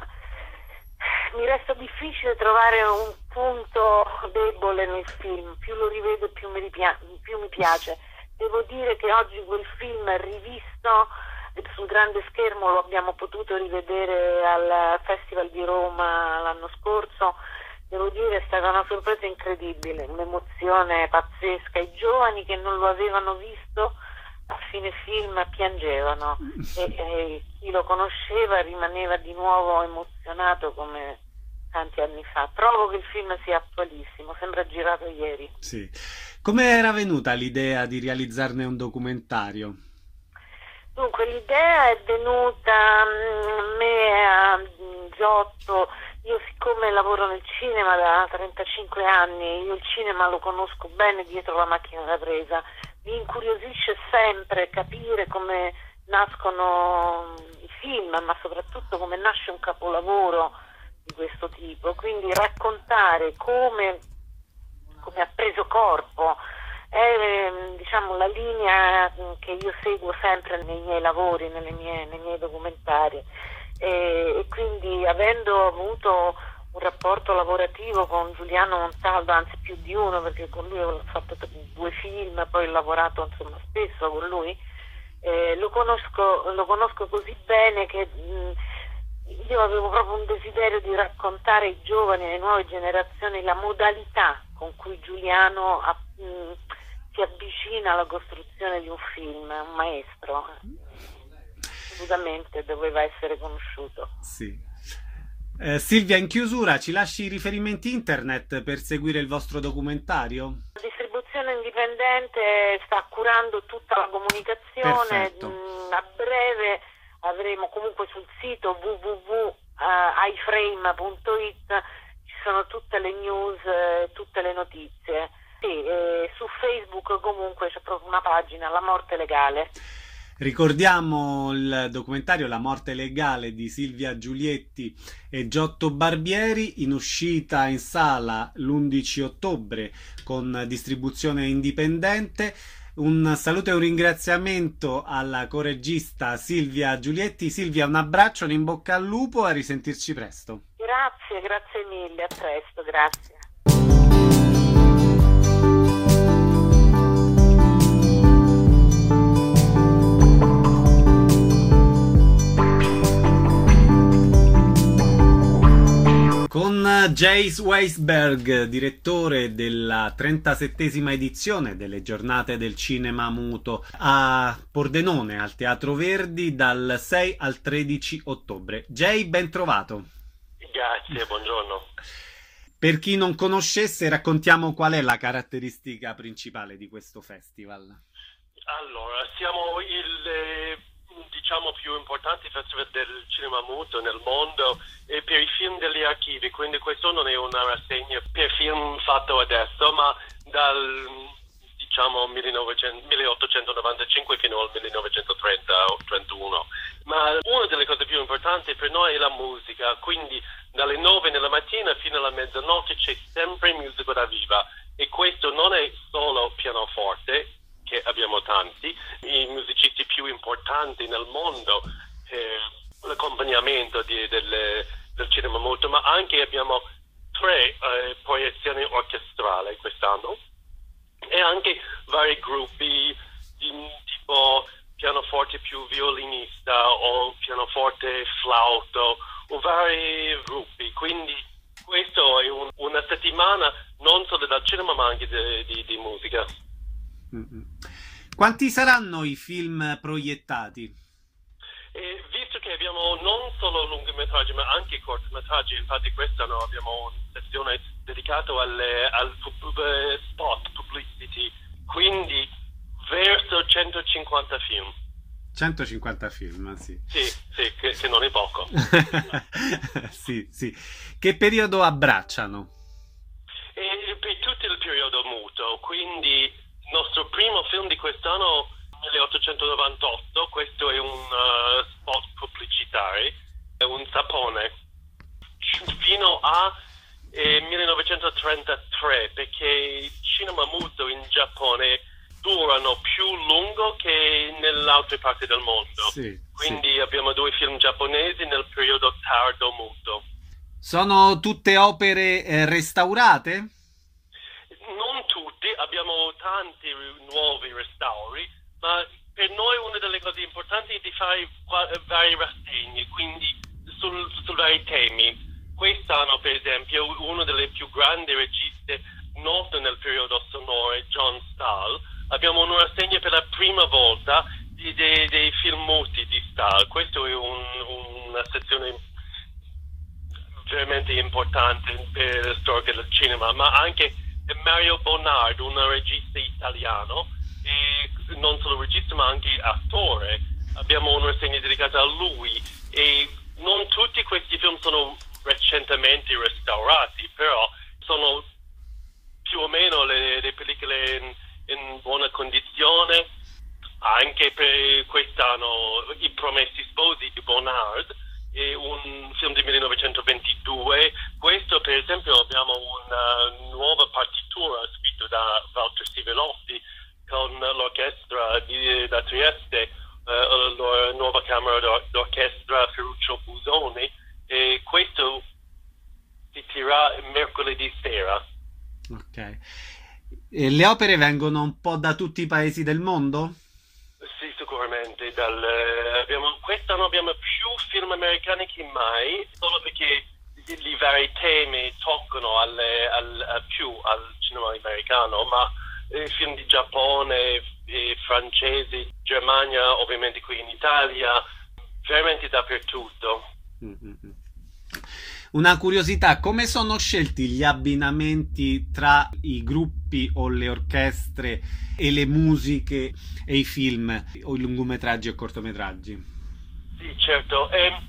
mi resta difficile trovare un punto debole nel film, più lo rivedo più mi piace. Devo dire che oggi quel film rivisto sul grande schermo, lo abbiamo potuto rivedere al Festival di Roma l'anno scorso, devo dire è stata una sorpresa incredibile, un'emozione pazzesca. I giovani che non lo avevano visto a fine film piangevano e chi lo conosceva rimaneva di nuovo emozionato come tanti anni fa. Trovo che il film sia attualissimo, sembra girato ieri. Sì. Come era venuta l'idea di realizzarne un documentario? Dunque, l'idea è venuta a me a Giotto. Io, siccome lavoro nel cinema da 35 anni, io il cinema lo conosco bene dietro la macchina da presa, mi incuriosisce sempre capire come nascono i film, ma soprattutto come nasce un capolavoro di questo tipo. Quindi raccontare come ha preso corpo è, diciamo, la linea che io seguo sempre nei miei lavori, nei miei documentari. E quindi, avendo avuto un rapporto lavorativo con Giuliano Montaldo, anzi più di uno, perché con lui ho fatto 2 film, poi ho lavorato insomma spesso con lui, lo conosco così bene che io avevo proprio un desiderio di raccontare ai giovani, alle nuove generazioni, la modalità con cui Giuliano si avvicina alla costruzione di un film, un maestro. Assolutamente doveva essere conosciuto. Sì. Silvia, in chiusura ci lasci i riferimenti internet per seguire il vostro documentario? La distribuzione indipendente sta curando tutta la comunicazione. Perfetto. A breve avremo comunque sul sito www.iframe.it ci sono tutte le news, tutte le notizie. Sì, su Facebook comunque c'è proprio una pagina, La Morte Legale. Ricordiamo il documentario La morte legale di Silvia Giulietti e Giotto Barbieri, in uscita in sala l'11 ottobre con distribuzione indipendente. Un saluto e un ringraziamento alla coregista Silvia Giulietti. Silvia, un abbraccio, un in bocca al lupo, a risentirci presto. Grazie mille, a presto, grazie. Con Jace Weisberg, direttore della 37esima edizione delle Giornate del Cinema Muto a Pordenone, al Teatro Verdi, dal 6 al 13 ottobre. Jay, ben trovato. Grazie, buongiorno. Per chi non conoscesse, raccontiamo qual è la caratteristica principale di questo festival. Allora, siamo il più importante festival del cinema muto nel mondo e per i film degli archivi, quindi questo non è una rassegna per film fatto adesso, ma dal 1895 fino al 1930 o 31. Ma una delle cose più importanti per noi è la musica, quindi dalle 9 della mattina fino alla mezzanotte c'è sempre musica da viva, e questo non è solo pianoforte, che abbiamo tanti, i musicisti più importanti nel mondo per l'accompagnamento del cinema muto, ma anche abbiamo 3 proiezioni orchestrali. e anche vari gruppi tipo pianoforte più violinista o pianoforte flauto o vari gruppi, quindi questo è una settimana non solo dal cinema ma anche di musica. Quanti saranno i film proiettati? Visto che abbiamo non solo lungometraggi ma anche cortometraggi, infatti quest'anno abbiamo una sezione dedicata al spot publicity, quindi verso 150 film. 150 film, sì. Sì, che non è poco. Sì. Che periodo abbracciano? Per tutto il periodo muto, quindi il nostro primo film di quest'anno 1898, questo è un spot pubblicitario, è un sapone, fino a 1933, perché il cinema muto in Giappone durano più lungo che nelle altre parti del mondo. Quindi abbiamo 2 film giapponesi nel periodo tardo muto. Sono tutte opere restaurate? Non tutti, abbiamo tanti nuovi restauri, ma per noi una delle cose importanti è di fare vari rassegne, quindi su vari temi. Quest'anno, per esempio, uno delle più grandi registe note nel periodo sonoro è John Stahl. Abbiamo una rassegna per la prima volta dei film muti di Stahl. Questo è una sezione veramente importante per la storia del cinema, ma anche Mario Bonard, un regista italiano, e non solo regista ma anche attore. Abbiamo una rassegna dedicata a lui e non tutti questi film sono recentemente restaurati, però sono più o meno le pellicole in buona condizione. Anche per quest'anno I Promessi Sposi di Bonard è un film del 1922. Questo, per esempio, abbiamo una nuova partitura scritta da Walter Sivelotti con l'orchestra da Trieste, la nuova camera d'orchestra Ferruccio Busoni, e questo si tirerà mercoledì sera. Ok. E le opere vengono un po' da tutti i paesi del mondo? Sì, sicuramente. Quest'anno abbiamo più film americani che mai, solo perché i vari temi toccano più al cinema americano, ma film di Giappone, francesi, Germania, ovviamente qui in Italia, veramente dappertutto. Una curiosità, come sono scelti gli abbinamenti tra i gruppi o le orchestre e le musiche e i film, o i lungometraggi o cortometraggi? Sì, certo.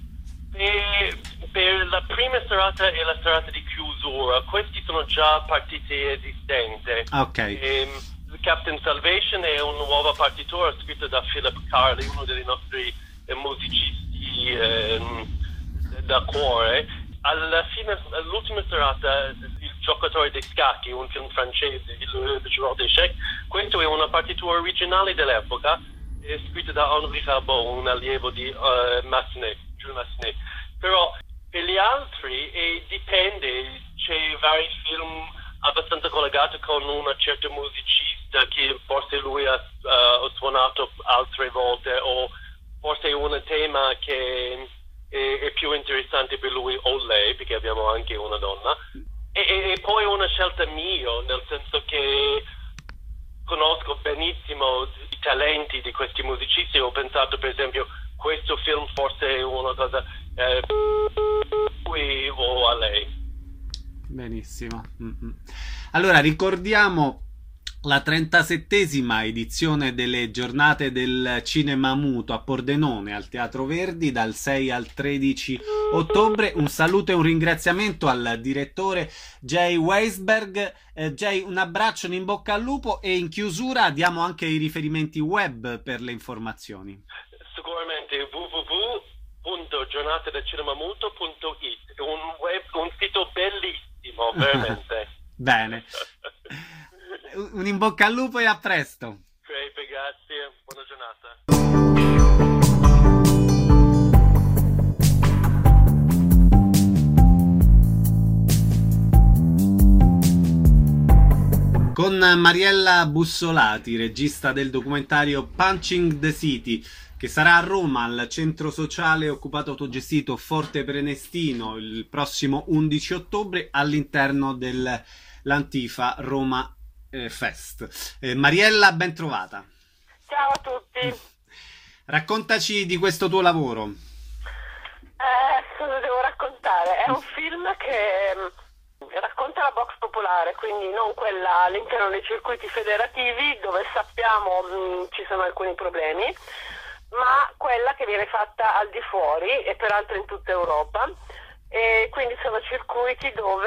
Per la prima serata e la serata di chiusura, questi sono già partite esistenti. Ok. Captain Salvation è una nuova partitura scritta da Philip Carley, uno dei nostri musicisti da cuore. Alla fine, all'ultima serata, Il giocatore dei scacchi, un film francese, il joueur d'échecs, questo è una partitura originale dell'epoca, scritta da Henri Rabot, un allievo di Jules Massenet. Però per gli altri dipende, c'è vari film abbastanza collegati con una certa musicista che forse lui ha suonato altre volte, o forse è un tema che è più interessante per lui o lei, perché abbiamo anche una donna, e poi una scelta mia, nel senso che conosco benissimo i talenti di questi musicisti. Ho pensato, per esempio, questo film forse è una cosa a lui o a lei. Benissimo. Allora, ricordiamo la 37esima edizione delle giornate del cinema muto a Pordenone al Teatro Verdi dal 6 al 13 ottobre. Un saluto e un ringraziamento al direttore Jay Weisberg. Jay, un abbraccio, un in bocca al lupo, e in chiusura diamo anche i riferimenti web per le informazioni. Sicuramente www.giornatedelcinemamuto.it, un sito bellissimo, veramente. Bene. Un in bocca al lupo e a presto. Grazie, buona giornata. con Mariella Bussolati, regista del documentario Punching the City, che sarà a Roma al centro sociale occupato autogestito Forte Prenestino il prossimo 11 ottobre all'interno dell'Antifa Roma Fest. Mariella, ben trovata. Ciao a tutti. Raccontaci di questo tuo lavoro. Cosa devo raccontare? È un film che racconta la box popolare, quindi non quella all'interno dei circuiti federativi dove sappiamo ci sono alcuni problemi, ma quella che viene fatta al di fuori e peraltro in tutta Europa. E quindi sono circuiti dove,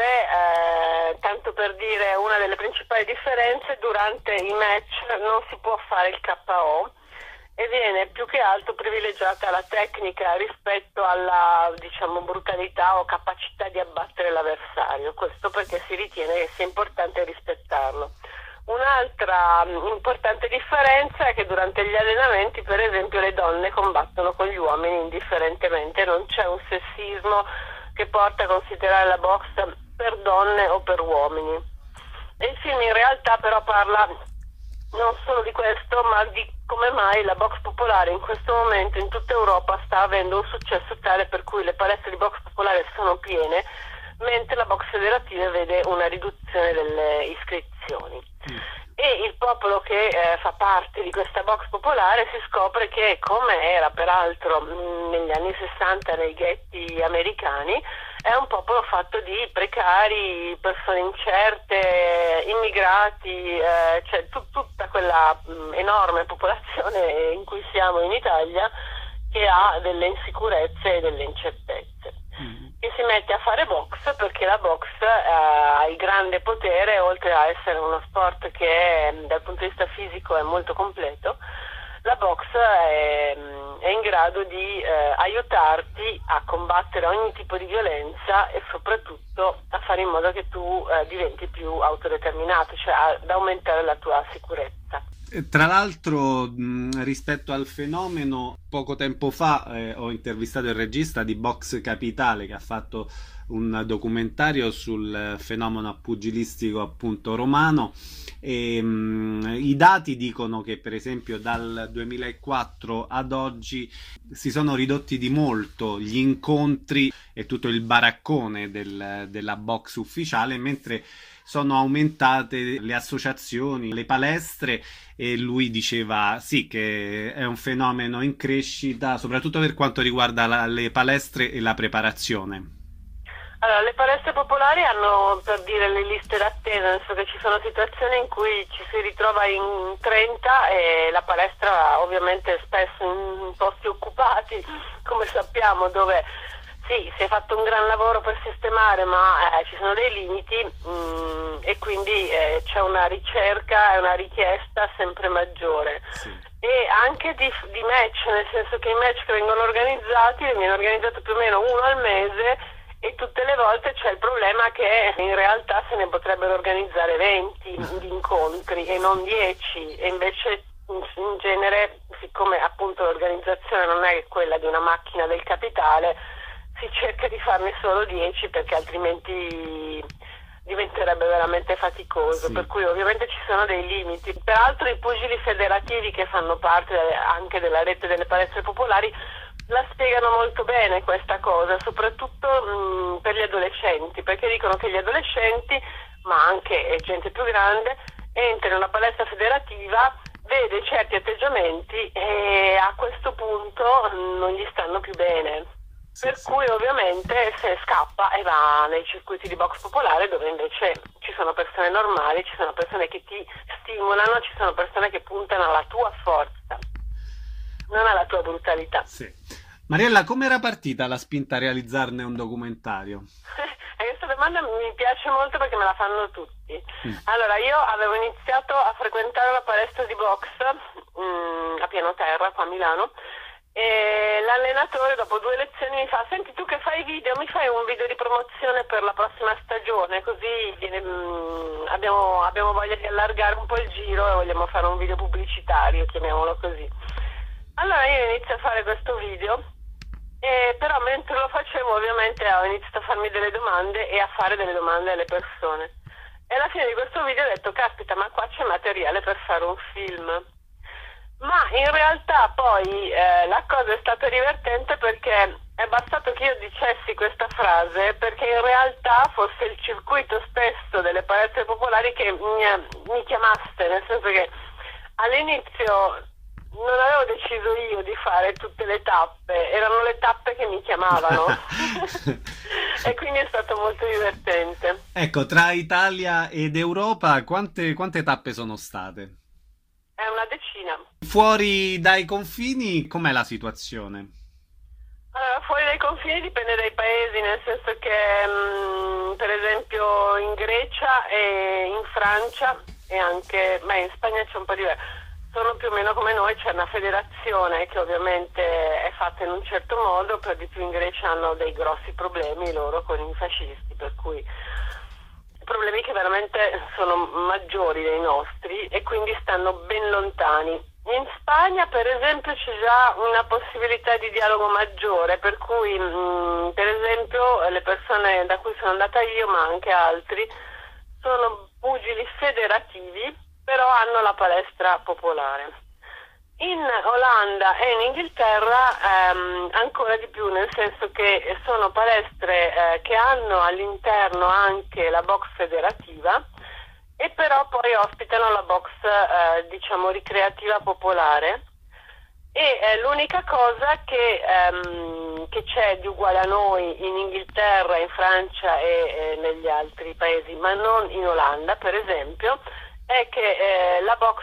tanto per dire, una delle principali differenze, durante i match non si può fare il KO e viene più che altro privilegiata la tecnica rispetto alla, diciamo, brutalità o capacità di abbattere l'avversario. Questo perché si ritiene che sia importante rispettarlo. Un'altra importante differenza è che durante gli allenamenti, per esempio, le donne combattono con gli uomini indifferentemente, non c'è un sessismo che porta a considerare la box per donne o per uomini. E il film in realtà però parla non solo di questo, ma di come mai la box popolare in questo momento in tutta Europa sta avendo un successo tale per cui le palestre di box popolare sono piene, mentre la box federativa vede una riduzione delle iscrizioni. E il popolo che fa parte di questa box popolare si scopre che, come era peraltro negli anni 60 nei ghetti americani, è un popolo fatto di precari, persone incerte, immigrati, cioè tutta quella enorme popolazione in cui siamo in Italia, che ha delle insicurezze e delle incertezze. Che si mette a fare box perché la box ha il grande potere, oltre a essere uno sport che dal punto di vista fisico è molto completo, la box è in grado di aiutarti a combattere ogni tipo di violenza e soprattutto a fare in modo che tu diventi più autodeterminato, cioè ad aumentare la tua sicurezza. Tra l'altro, rispetto al fenomeno, poco tempo fa ho intervistato il regista di Box Capitale, che ha fatto un documentario sul fenomeno pugilistico appunto romano, e i dati dicono che per esempio dal 2004 ad oggi si sono ridotti di molto gli incontri e tutto il baraccone della box ufficiale, mentre sono aumentate le associazioni, le palestre, e lui diceva sì, che è un fenomeno in crescita, soprattutto per quanto riguarda le palestre e la preparazione. Allora, le palestre popolari hanno, per dire, le liste d'attesa, nel senso che ci sono situazioni in cui ci si ritrova in 30 e la palestra ovviamente spesso in posti occupati, come sappiamo, dove sì, si è fatto un gran lavoro per sistemare, ma ci sono dei limiti e quindi c'è una ricerca e una richiesta sempre maggiore. Sì. E anche di match, nel senso che i match che vengono organizzati più o meno uno al mese, e tutte le volte c'è il problema che in realtà se ne potrebbero organizzare 20 di incontri e non 10, e invece in genere, siccome appunto l'organizzazione non è quella di una macchina del capitale, si cerca di farne solo 10 perché altrimenti diventerebbe veramente faticoso, sì. Per cui ovviamente ci sono dei limiti. Peraltro i pugili federativi, che fanno parte anche della rete delle palestre popolari, la spiegano molto bene questa cosa, soprattutto per gli adolescenti, perché dicono che gli adolescenti, ma anche gente più grande, entra in una palestra federativa, vede certi atteggiamenti e a questo punto non gli stanno più bene. Per cui ovviamente se scappa e va nei circuiti di box popolare, dove invece ci sono persone normali, ci sono persone che ti stimolano, ci sono persone che puntano alla tua forza, non alla tua brutalità. Sì. Mariella, come era partita la spinta a realizzarne un documentario? Questa domanda mi piace molto perché me la fanno tutti. Allora, io avevo iniziato a frequentare una palestra di box a piano terra qua a Milano, e l'allenatore dopo 2 lezioni mi fa: senti, tu che fai video, mi fai un video di promozione per la prossima stagione, così abbiamo voglia di allargare un po' il giro e vogliamo fare un video pubblicitario, chiamiamolo così. Allora io inizio a fare questo video, però mentre lo facevo ovviamente ho iniziato a farmi delle domande e a fare delle domande alle persone. E alla fine di questo video ho detto, caspita, ma qua c'è materiale per fare un film. Ma in realtà poi la cosa è stata divertente perché è bastato che io dicessi questa frase perché in realtà fosse il circuito stesso delle palestre popolari che mi chiamasse, nel senso che all'inizio non avevo deciso io di fare tutte le tappe, erano le tappe che mi chiamavano e quindi è stato molto divertente. Ecco, tra Italia ed Europa quante tappe sono state? È una decina. Fuori dai confini, com'è la situazione? Allora, fuori dai confini dipende dai paesi, nel senso che per esempio in Grecia e in Francia e anche in Spagna c'è un po' diverso. Sono più o meno come noi, c'è una federazione che ovviamente è fatta in un certo modo, per di più in Grecia hanno dei grossi problemi loro con i fascisti, per cui problemi che veramente sono maggiori dei nostri e quindi stanno ben lontani. In Spagna per esempio c'è già una possibilità di dialogo maggiore, per cui per esempio le persone da cui sono andata io, ma anche altri, sono pugili federativi, però hanno la palestra popolare. In Olanda e in Inghilterra ancora di più, nel senso che sono palestre che hanno all'interno anche la box federativa e però poi ospitano la box diciamo ricreativa popolare e l'unica cosa che c'è di uguale a noi in Inghilterra, in Francia e negli altri paesi, ma non in Olanda per esempio, è che la box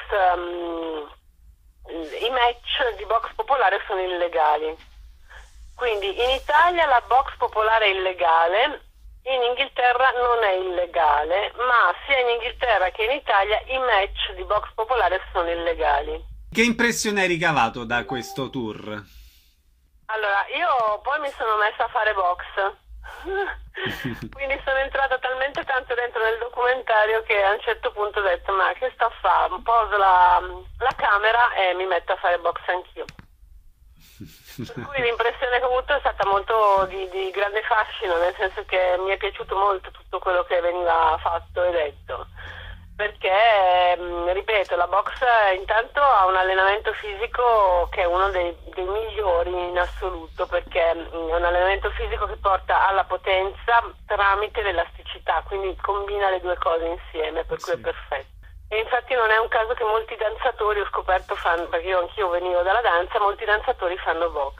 i match di box popolare sono illegali. Quindi in Italia la box popolare è illegale, in Inghilterra non è illegale, ma sia in Inghilterra che in Italia i match di box popolare sono illegali. Che impressione hai ricavato da questo tour? Allora, io poi mi sono messa a fare box. Quindi sono entrata talmente tanto dentro nel documentario che a un certo punto ho detto, ma che sto a fare? Poso la camera e mi metto a fare box anch'io. Per cui l'impressione che ho avuto è stata molto di grande fascino, nel senso che mi è piaciuto molto tutto quello che veniva fatto e detto, perché ripeto, la box intanto ha un allenamento fisico che è uno dei migliori in assoluto, perché è un allenamento fisico che porta alla potenza tramite l'elasticità, quindi combina le due cose insieme, per cui è perfetto. E infatti non è un caso che molti danzatori, ho scoperto, fanno, perché anch'io venivo dalla danza, molti danzatori fanno box.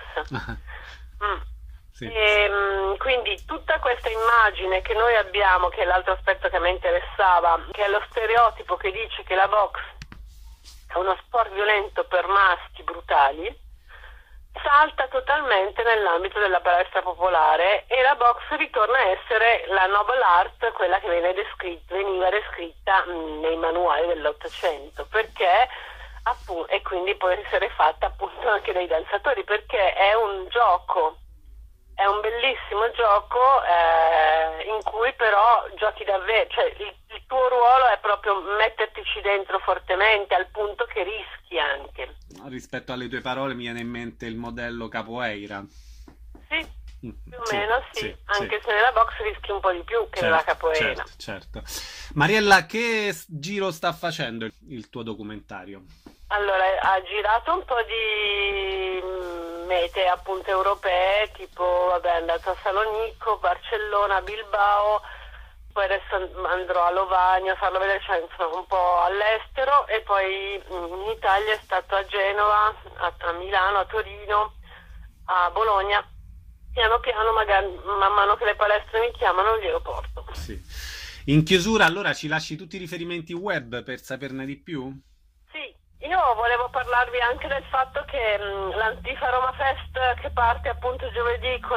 Sì. E, quindi tutta questa immagine che noi abbiamo, che è l'altro aspetto che mi interessava, che è lo stereotipo che dice che la box è uno sport violento per maschi brutali, salta totalmente nell'ambito della palestra popolare e la box ritorna a essere la noble art, quella che veniva descritta nei manuali dell'Ottocento, perché appunto, e quindi può essere fatta appunto anche dai danzatori, perché è un gioco, è un bellissimo gioco in cui però giochi davvero, cioè il tuo ruolo è proprio mettertici dentro fortemente al punto che rischi anche. Rispetto alle tue parole mi viene in mente il modello capoeira. Sì, più o meno sì, anche se nella box rischi un po' di più che nella capoeira. Certo. Mariella, che giro sta facendo il tuo documentario? Allora, ha girato un po' di mete appunto europee, tipo è andato a Salonicco, Barcellona, Bilbao, poi adesso andrò a Lovagna a farlo vedere, cioè insomma un po' all'estero, e poi in Italia è stato a Genova, a Milano, a Torino, a Bologna. Piano piano, magari man mano che le palestre mi chiamano glielo porto. Sì. In chiusura allora ci lasci tutti i riferimenti web per saperne di più? Sì. Io volevo parlarvi anche del fatto che l'Antifa Roma Fest, che parte appunto giovedì con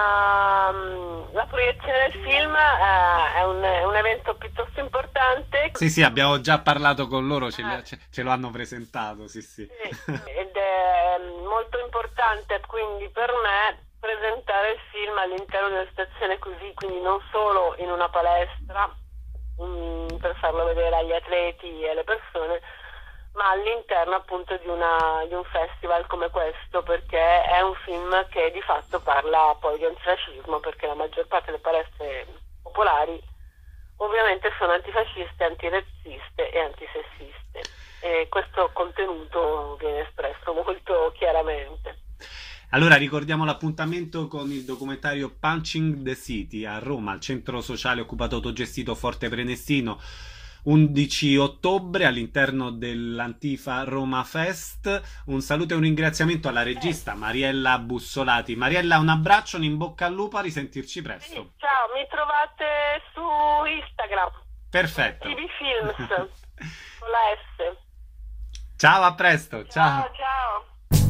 la proiezione del film, è un evento piuttosto importante. Sì, abbiamo già parlato con loro, ce lo hanno presentato, sì. Ed è molto importante quindi per me presentare il film all'interno di una situazione così, quindi non solo in una palestra per farlo vedere agli atleti e alle persone, ma all'interno appunto di un festival come questo, perché è un film che di fatto parla poi di antifascismo, perché la maggior parte delle palestre popolari ovviamente sono antifasciste, antirazziste e antisessiste. E questo contenuto viene espresso molto chiaramente. Allora ricordiamo l'appuntamento con il documentario Punching the City a Roma, al centro sociale occupato autogestito Forte Prenestino, 11 ottobre all'interno dell'Antifa Roma Fest. Un saluto e un ringraziamento alla regista Mariella Bussolati. Mariella, un abbraccio, un in bocca al lupo, a risentirci presto. Sì, ciao, mi trovate su Instagram. Perfetto. TV Films con la S. Ciao, a presto. Ciao. Ciao.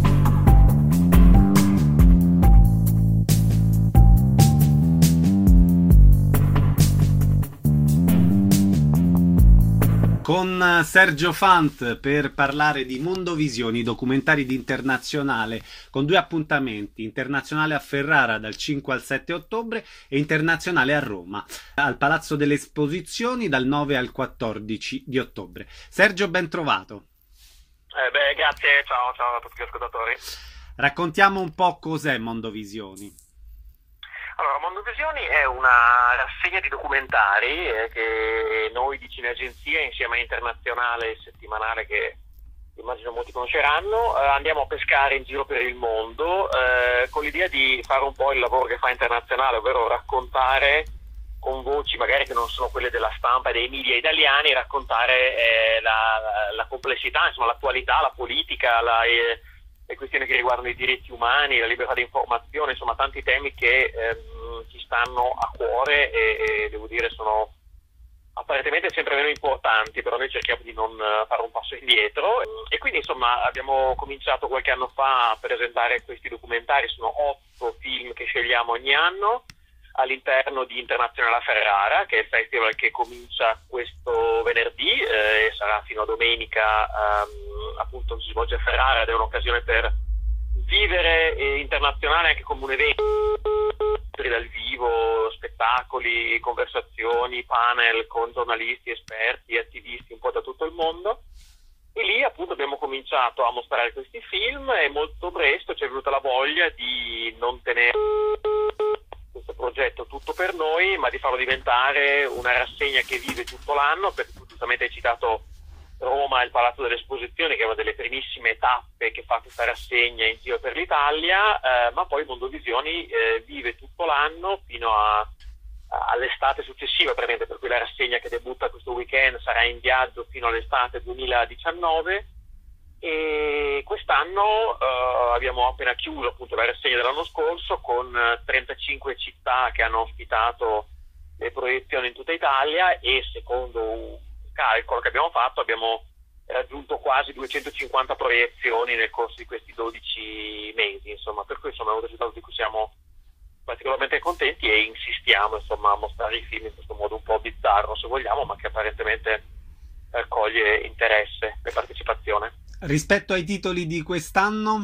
Con Sergio Fant per parlare di Mondovisioni, documentari di internazionale, con 2 appuntamenti: internazionale a Ferrara dal 5 al 7 ottobre e internazionale a Roma al Palazzo delle Esposizioni dal 9 al 14 di ottobre. Sergio, ben trovato. Grazie, ciao a tutti gli ascoltatori. Raccontiamo un po' cos'è Mondovisioni. Allora, Mondovisioni è una rassegna di documentari che noi di Cineagenzia, insieme a Internazionale settimanale, che immagino molti conosceranno, andiamo a pescare in giro per il mondo con l'idea di fare un po' il lavoro che fa Internazionale, ovvero raccontare con voci magari che non sono quelle della stampa e dei media italiani, raccontare la complessità, insomma l'attualità, la politica, le questioni che riguardano i diritti umani, la libertà di informazione, insomma tanti temi che ci stanno a cuore e devo dire sono apparentemente sempre meno importanti, però noi cerchiamo di non fare un passo indietro e quindi insomma abbiamo cominciato qualche anno fa a presentare questi documentari. Sono 8 film che scegliamo ogni anno all'interno di Internazionale a Ferrara, che è il festival che comincia questo venerdì e sarà fino a domenica, appunto si svolge a Ferrara ed è un'occasione per vivere Internazionale anche come un evento dal vivo, spettacoli, conversazioni, panel con giornalisti, esperti, attivisti un po' da tutto il mondo. E lì appunto abbiamo cominciato a mostrare questi film e molto presto ci è venuta la voglia di non tenere questo progetto tutto per noi, ma di farlo diventare una rassegna che vive tutto l'anno, perché tu giustamente hai citato Roma e il Palazzo delle Esposizioni, che è una delle primissime tappe che fa questa rassegna in giro per l'Italia, ma poi Mondovisioni vive tutto l'anno fino all'estate successiva, per cui la rassegna che debutta questo weekend sarà in viaggio fino all'estate 2019 e quest'anno abbiamo appena chiuso appunto la rassegna dell'anno scorso con 35 città che hanno ospitato le proiezioni in tutta Italia e secondo un calcolo che abbiamo fatto abbiamo raggiunto quasi 250 proiezioni nel corso di questi 12 mesi, insomma, per cui insomma è un risultato di cui siamo particolarmente contenti e insistiamo insomma a mostrare i film in questo modo un po' bizzarro se vogliamo, ma che apparentemente raccoglie interesse e partecipazione. Rispetto ai titoli di quest'anno?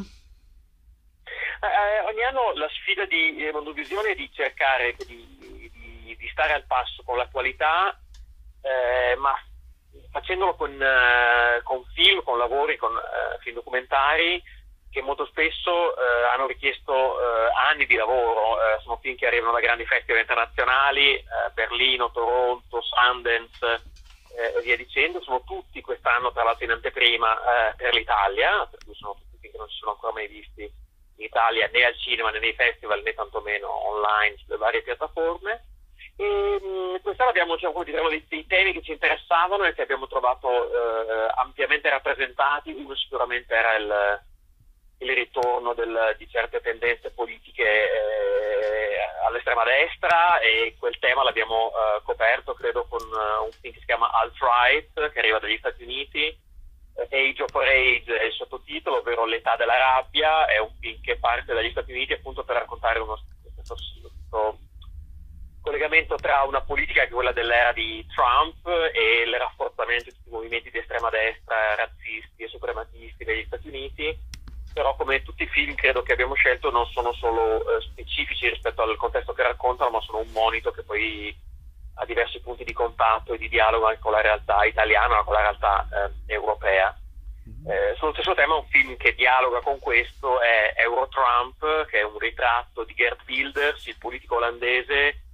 Ogni anno la sfida di Mondovisione è di cercare di stare al passo con l'attualità, ma facendolo con film, con lavori, con film documentari che molto spesso hanno richiesto anni di lavoro. Sono film che arrivano da grandi festival internazionali, Berlino, Toronto, Sundance e via dicendo. Sono tutti quest'anno tra l'altro in anteprima per l'Italia, per cui sono tutti film che non si sono ancora mai visti in Italia né al cinema né nei festival né tantomeno online sulle varie piattaforme. E quest'anno abbiamo dei temi che ci interessavano e che abbiamo trovato ampiamente rappresentati. Uno sicuramente era il ritorno di certe tendenze politiche all'estrema destra, e quel tema l'abbiamo coperto credo con un film che si chiama Alt-Right, che arriva dagli Stati Uniti. Age of Rage è il sottotitolo, ovvero l'età della rabbia. È un film che parte dagli Stati Uniti appunto per raccontare questo collegamento tra una politica che è quella dell'era di Trump e il rafforzamento di tutti i movimenti di estrema destra, razzisti e suprematisti degli Stati Uniti. Però come tutti i film credo che abbiamo scelto non sono solo specifici rispetto al contesto che raccontano, ma sono un monito che poi ha diversi punti di contatto e di dialogo anche con la realtà italiana, con la realtà europea. Sullo stesso tema un film che dialoga con questo è Euro-Trump, che è un ritratto di Geert Wilders, il politico olandese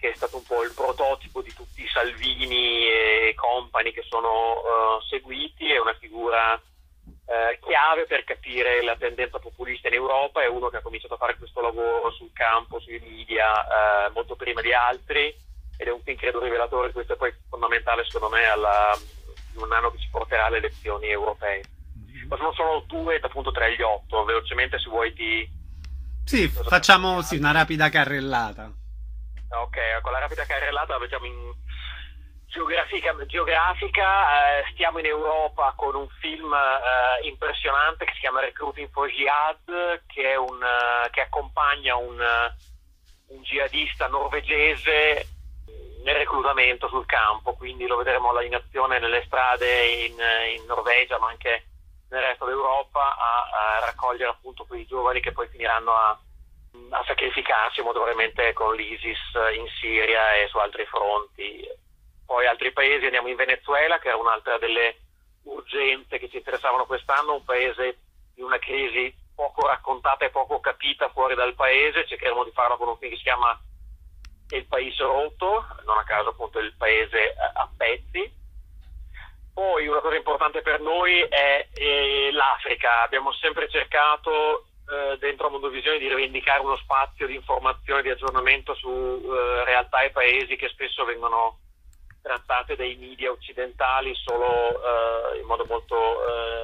che è stato un po' il prototipo di tutti i Salvini e compagni che sono seguiti, è una figura chiave per capire la tendenza populista in Europa, è uno che ha cominciato a fare questo lavoro sul campo, sui media, molto prima di altri, ed è un film credo rivelatore. Questo è poi fondamentale secondo me in un anno che ci porterà alle elezioni europee. Ma sono solo 2 appunto tra gli 8, velocemente se vuoi Sì, facciamo una rapida carrellata. Ok, con la rapida carrellata la facciamo in geografica. Stiamo in Europa con un film impressionante che si chiama Recruiting for Jihad, che accompagna un jihadista norvegese nel reclutamento sul campo, quindi lo vedremo in azione nelle strade in Norvegia, ma anche nel resto d'Europa, a raccogliere appunto quei giovani che poi finiranno a sacrificarsi molto probabilmente con l'ISIS in Siria e su altri fronti. Poi altri paesi, andiamo in Venezuela, che era un'altra delle urgenze che ci interessavano quest'anno, un paese di una crisi poco raccontata e poco capita fuori dal paese. Cercheremo di farlo con un film che si chiama Il Paese Rotto, non a caso appunto il paese a pezzi. Poi una cosa importante per noi è l'Africa. Abbiamo sempre cercato dentro Mondovisione di rivendicare uno spazio di informazione, di aggiornamento su realtà e paesi che spesso vengono trattate dai media occidentali solo in modo molto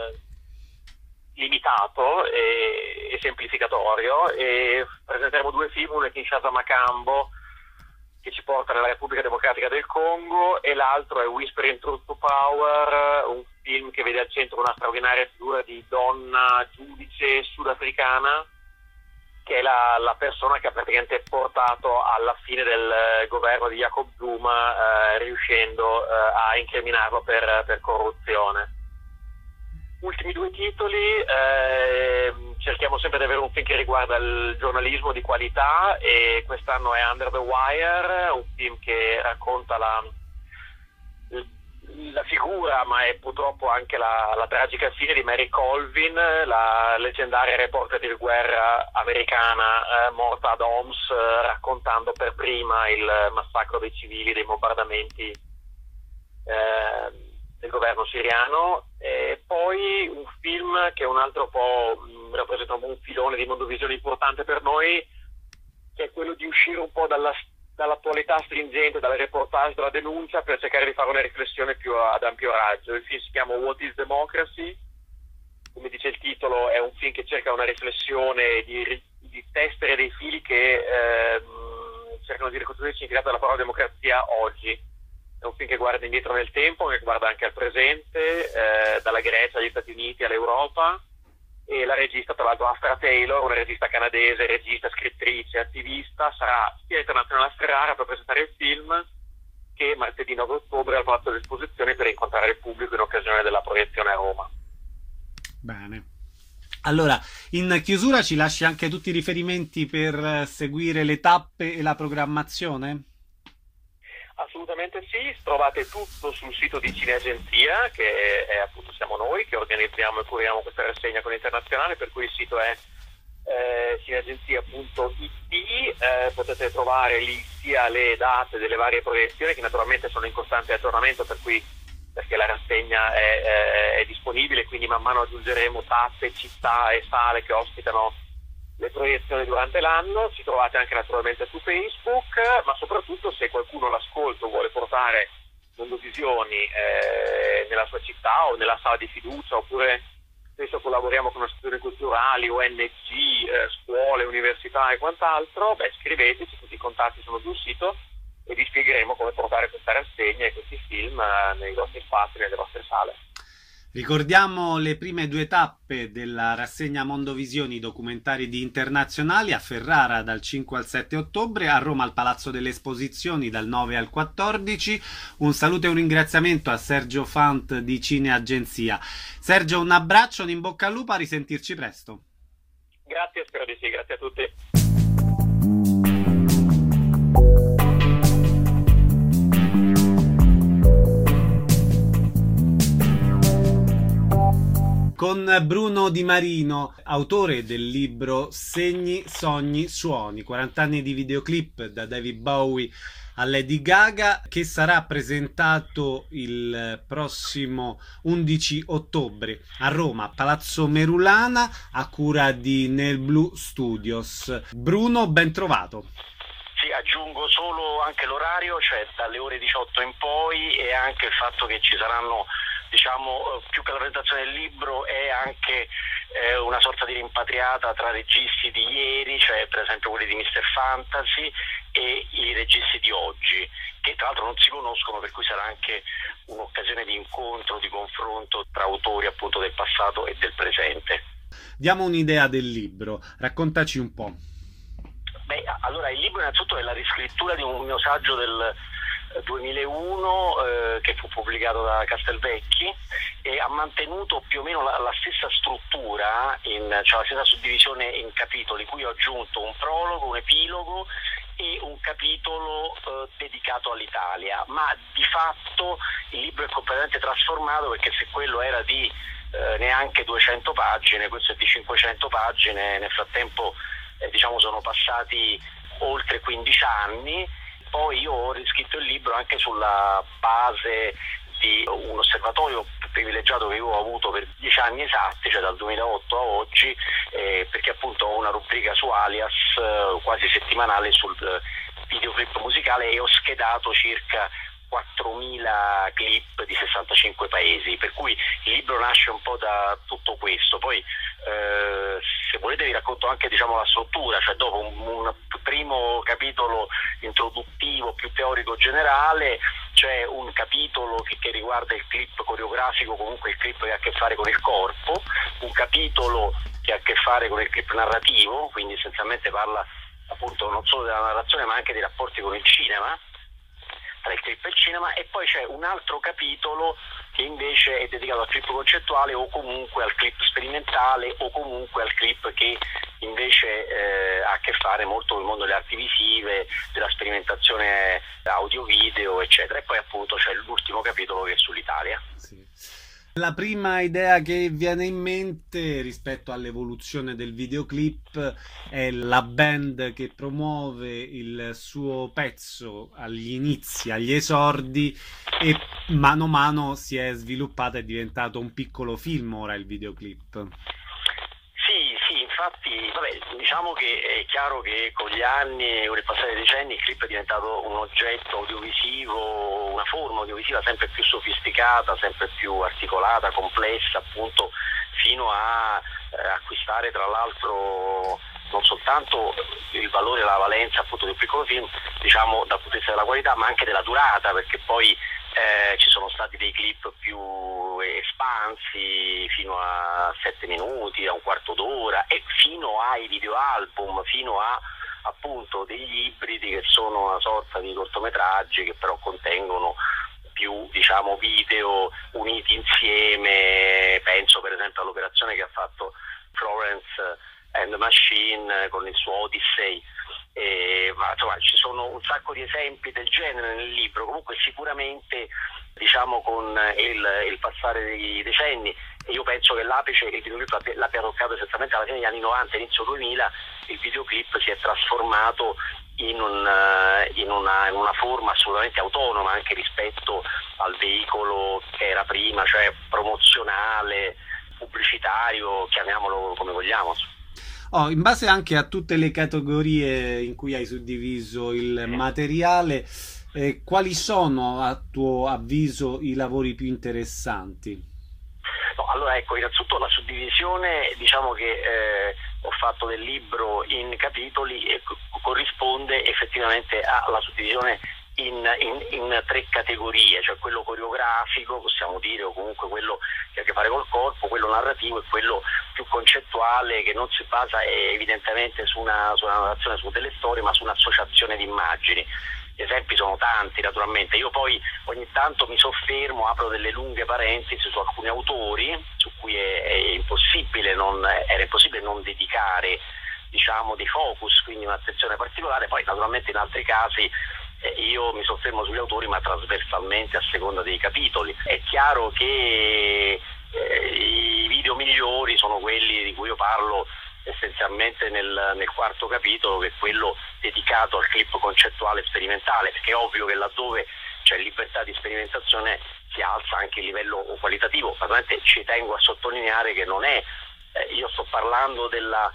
limitato e semplificatorio, e presenteremo 2 film, uno è Kinshasa Makambo, che ci porta nella Repubblica Democratica del Congo, e l'altro è Whispering Truth to Power, un film che vede al centro una straordinaria figura di donna giudice sudafricana, che è la persona che ha praticamente portato alla fine del governo di Jacob Zuma, riuscendo a incriminarlo per corruzione. Ultimi 2 titoli, cerchiamo sempre di avere un film che riguarda il giornalismo di qualità, e quest'anno è Under the Wire, un film che racconta la figura, ma è purtroppo anche la tragica fine di Mary Colvin, la leggendaria reporter di guerra americana morta ad Homs, raccontando per prima il massacro dei civili, dei bombardamenti del governo siriano. E poi un film che è un altro po' rappresenta un filone di Mondovisione importante per noi, che è quello di uscire un po' dall'attualità stringente, dalle reportage, dalla denuncia, per cercare di fare una riflessione più ad ampio raggio. Il film si chiama What is Democracy? Come dice il titolo, è un film che cerca una riflessione di tessere dei fili che cercano di ricostruire il significato della parola democrazia oggi. È un film che guarda indietro nel tempo, che guarda anche al presente, dalla Grecia agli Stati Uniti all'Europa, e la regista, tra l'altro, Astra Taylor, una regista canadese, regista, scrittrice, attivista, sarà sia internazionale a Ferrara per presentare il film, che martedì 9 ottobre al Palazzo dell'Esposizione per incontrare il pubblico in occasione della proiezione a Roma. Bene. Allora, in chiusura ci lasci anche tutti i riferimenti per seguire le tappe e la programmazione? Assolutamente sì, trovate tutto sul sito di Cineagenzia, che è appunto siamo noi che organizziamo e curiamo questa rassegna con Internazionale, per cui il sito è cineagenzia.it. Potete trovare lì sia le date delle varie proiezioni, che naturalmente sono in costante aggiornamento, perché la rassegna è disponibile, quindi man mano aggiungeremo tappe, città e sale che ospitano le proiezioni durante l'anno. Ci trovate anche naturalmente su Facebook, ma soprattutto se qualcuno all'ascolto vuole portare Mondovisioni nella sua città o nella sala di fiducia, oppure spesso collaboriamo con associazioni culturali, ONG, scuole, università e quant'altro, scriveteci, tutti i contatti sono sul sito e vi spiegheremo come portare questa rassegna e questi film nei vostri spazi, nelle vostre sale. Ricordiamo le prime 2 tappe della rassegna Mondovisioni documentari di Internazionali: a Ferrara dal 5 al 7 ottobre, a Roma al Palazzo delle Esposizioni dal 9 al 14. Un saluto e un ringraziamento a Sergio Fant di Cineagenzia. Sergio, un abbraccio, un in bocca al lupo, a risentirci presto. Grazie, spero di sì, grazie a tutti. Con Bruno Di Marino, autore del libro Segni, Sogni, Suoni, 40 anni di videoclip da David Bowie a Lady Gaga, che sarà presentato il prossimo 11 ottobre a Roma, Palazzo Merulana, a cura di Nel Blue Studios. Bruno, ben trovato. Sì, aggiungo solo anche l'orario, cioè dalle ore 18 in poi, e anche il fatto che ci saranno, diciamo, più che la presentazione del libro è anche una sorta di rimpatriata tra registi di ieri, cioè per esempio quelli di Mr. Fantasy, e i registi di oggi, che tra l'altro non si conoscono, per cui sarà anche un'occasione di incontro, di confronto tra autori appunto del passato e del presente. Diamo un'idea del libro, raccontaci un po'. Beh, allora il libro innanzitutto è la riscrittura di un mio saggio del 2001 che fu pubblicato da Castelvecchi, e ha mantenuto più o meno la stessa struttura, cioè la stessa suddivisione in capitoli, cui ho aggiunto un prologo, un epilogo e un capitolo dedicato all'Italia, ma di fatto il libro è completamente trasformato, perché se quello era di neanche 200 pagine, questo è di 500 pagine, nel frattempo diciamo sono passati oltre 15 anni. Poi io ho riscritto il libro anche sulla base di un osservatorio privilegiato che io ho avuto per 10 anni esatti, cioè dal 2008 a oggi, perché appunto ho una rubrica su Alias quasi settimanale sul videoclip musicale, e ho schedato circa 4.000 clip di 65 paesi, per cui il libro nasce un po' da tutto questo. Poi se volete vi racconto anche, diciamo, la struttura, cioè dopo un primo capitolo introduttivo più teorico generale c'è un capitolo che riguarda il clip coreografico, comunque il clip che ha a che fare con il corpo, un capitolo che ha a che fare con il clip narrativo, quindi essenzialmente parla appunto non solo della narrazione ma anche dei rapporti con il cinema, tra il clip e il cinema, e poi c'è un altro capitolo che invece è dedicato al clip concettuale, o comunque al clip sperimentale, o comunque al clip che invece ha a che fare molto con il mondo delle arti visive, della sperimentazione audio-video, eccetera. E poi appunto c'è l'ultimo capitolo che è sull'Italia. Sì. La prima idea che viene in mente rispetto all'evoluzione del videoclip è la band che promuove il suo pezzo agli inizi, agli esordi, e mano a mano si è sviluppata, è diventato un piccolo film ora il videoclip. Sì, infatti, vabbè, diciamo che è chiaro che con gli anni, con il passare dei decenni, il clip è diventato un oggetto audiovisivo, una forma audiovisiva sempre più sofisticata, sempre più articolata, complessa, appunto, fino a acquistare tra l'altro non soltanto il valore e la valenza appunto di un piccolo film, diciamo dal punto di vista della qualità, ma anche della durata, perché poi ci sono stati dei clip più espansi fino a 7 minuti, a un quarto d'ora, e fino ai videoalbum, fino a appunto degli ibridi che sono una sorta di cortometraggi che però contengono più, diciamo, video uniti insieme. Penso per esempio all'operazione che ha fatto Florence and the Machine con il suo Odyssey. Ma insomma ci sono un sacco di esempi del genere nel libro. Comunque sicuramente, diciamo, con il passare dei decenni, e io penso che l'apice il videoclip l'abbia toccato esattamente alla fine degli anni 90, inizio 2000, il videoclip si è trasformato in una forma assolutamente autonoma anche rispetto al veicolo che era prima, cioè promozionale, pubblicitario, chiamiamolo come vogliamo. In base anche a tutte le categorie in cui hai suddiviso il materiale, quali sono a tuo avviso i lavori più interessanti? No, allora ecco, innanzitutto la suddivisione, diciamo che ho fatto del libro in capitoli e corrisponde effettivamente alla suddivisione in 3 categorie, cioè quello coreografico, possiamo dire, o comunque quello che ha a che fare col corpo, quello narrativo e quello più concettuale, che non si basa evidentemente su una narrazione, su delle storie, ma su un'associazione di immagini. Gli esempi sono tanti naturalmente, io poi ogni tanto mi soffermo, apro delle lunghe parentesi su alcuni autori su cui era impossibile non dedicare, diciamo, dei focus, quindi un'attenzione particolare. Poi naturalmente in altri casi io mi soffermo sugli autori, ma trasversalmente a seconda dei capitoli. È chiaro che i video migliori sono quelli di cui io parlo essenzialmente nel quarto capitolo, che è quello dedicato al clip concettuale sperimentale, perché è ovvio che laddove c'è libertà di sperimentazione si alza anche il livello qualitativo. Naturalmente ci tengo a sottolineare che non è, io sto parlando della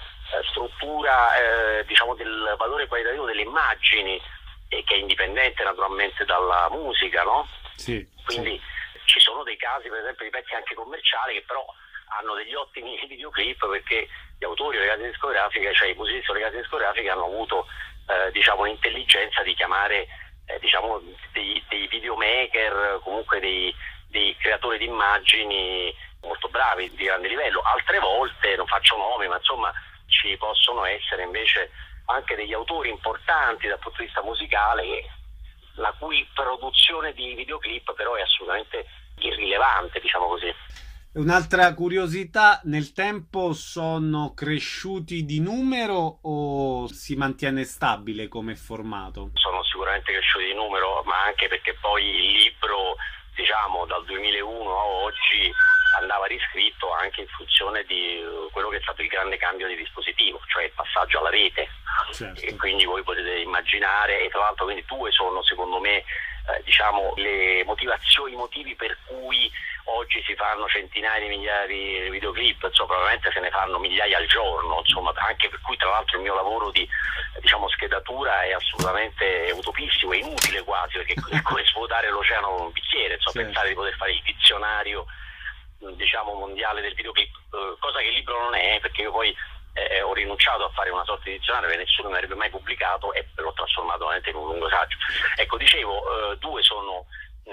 struttura, diciamo del valore qualitativo delle immagini, che è indipendente naturalmente dalla musica, no? Sì, quindi ci sono dei casi, per esempio, di pezzi anche commerciali che però hanno degli ottimi videoclip, perché gli autori o le case discografiche, cioè i musicisti o le case discografiche, hanno avuto diciamo l'intelligenza di chiamare diciamo dei videomaker, comunque dei creatori di immagini molto bravi, di grande livello. Altre volte, non faccio nomi, ma insomma ci possono essere invece anche degli autori importanti dal punto di vista musicale, la cui produzione di videoclip però è assolutamente irrilevante, diciamo così. Un'altra curiosità, nel tempo sono cresciuti di numero o si mantiene stabile come formato? Sono sicuramente cresciuti di numero, ma anche perché poi il libro, diciamo, dal 2001 a oggi andava riscritto anche in funzione di quello che è stato il grande cambio di dispositivo, cioè il passaggio alla rete. Certo. E quindi voi potete immaginare, e tra l'altro quindi due sono secondo me diciamo i motivi per cui oggi si fanno centinaia di migliaia di videoclip, insomma probabilmente se ne fanno migliaia al giorno, insomma, anche per cui tra l'altro il mio lavoro di diciamo schedatura è assolutamente utopistico, è inutile quasi, perché è come svuotare l'oceano con un bicchiere, insomma, Certo. pensare di poter fare il dizionario diciamo mondiale del videoclip, cosa che il libro non è, perché io poi ho rinunciato a fare una sorta di dizionario che nessuno mi avrebbe mai pubblicato e l'ho trasformato veramente in un lungo saggio. Ecco, dicevo, due sono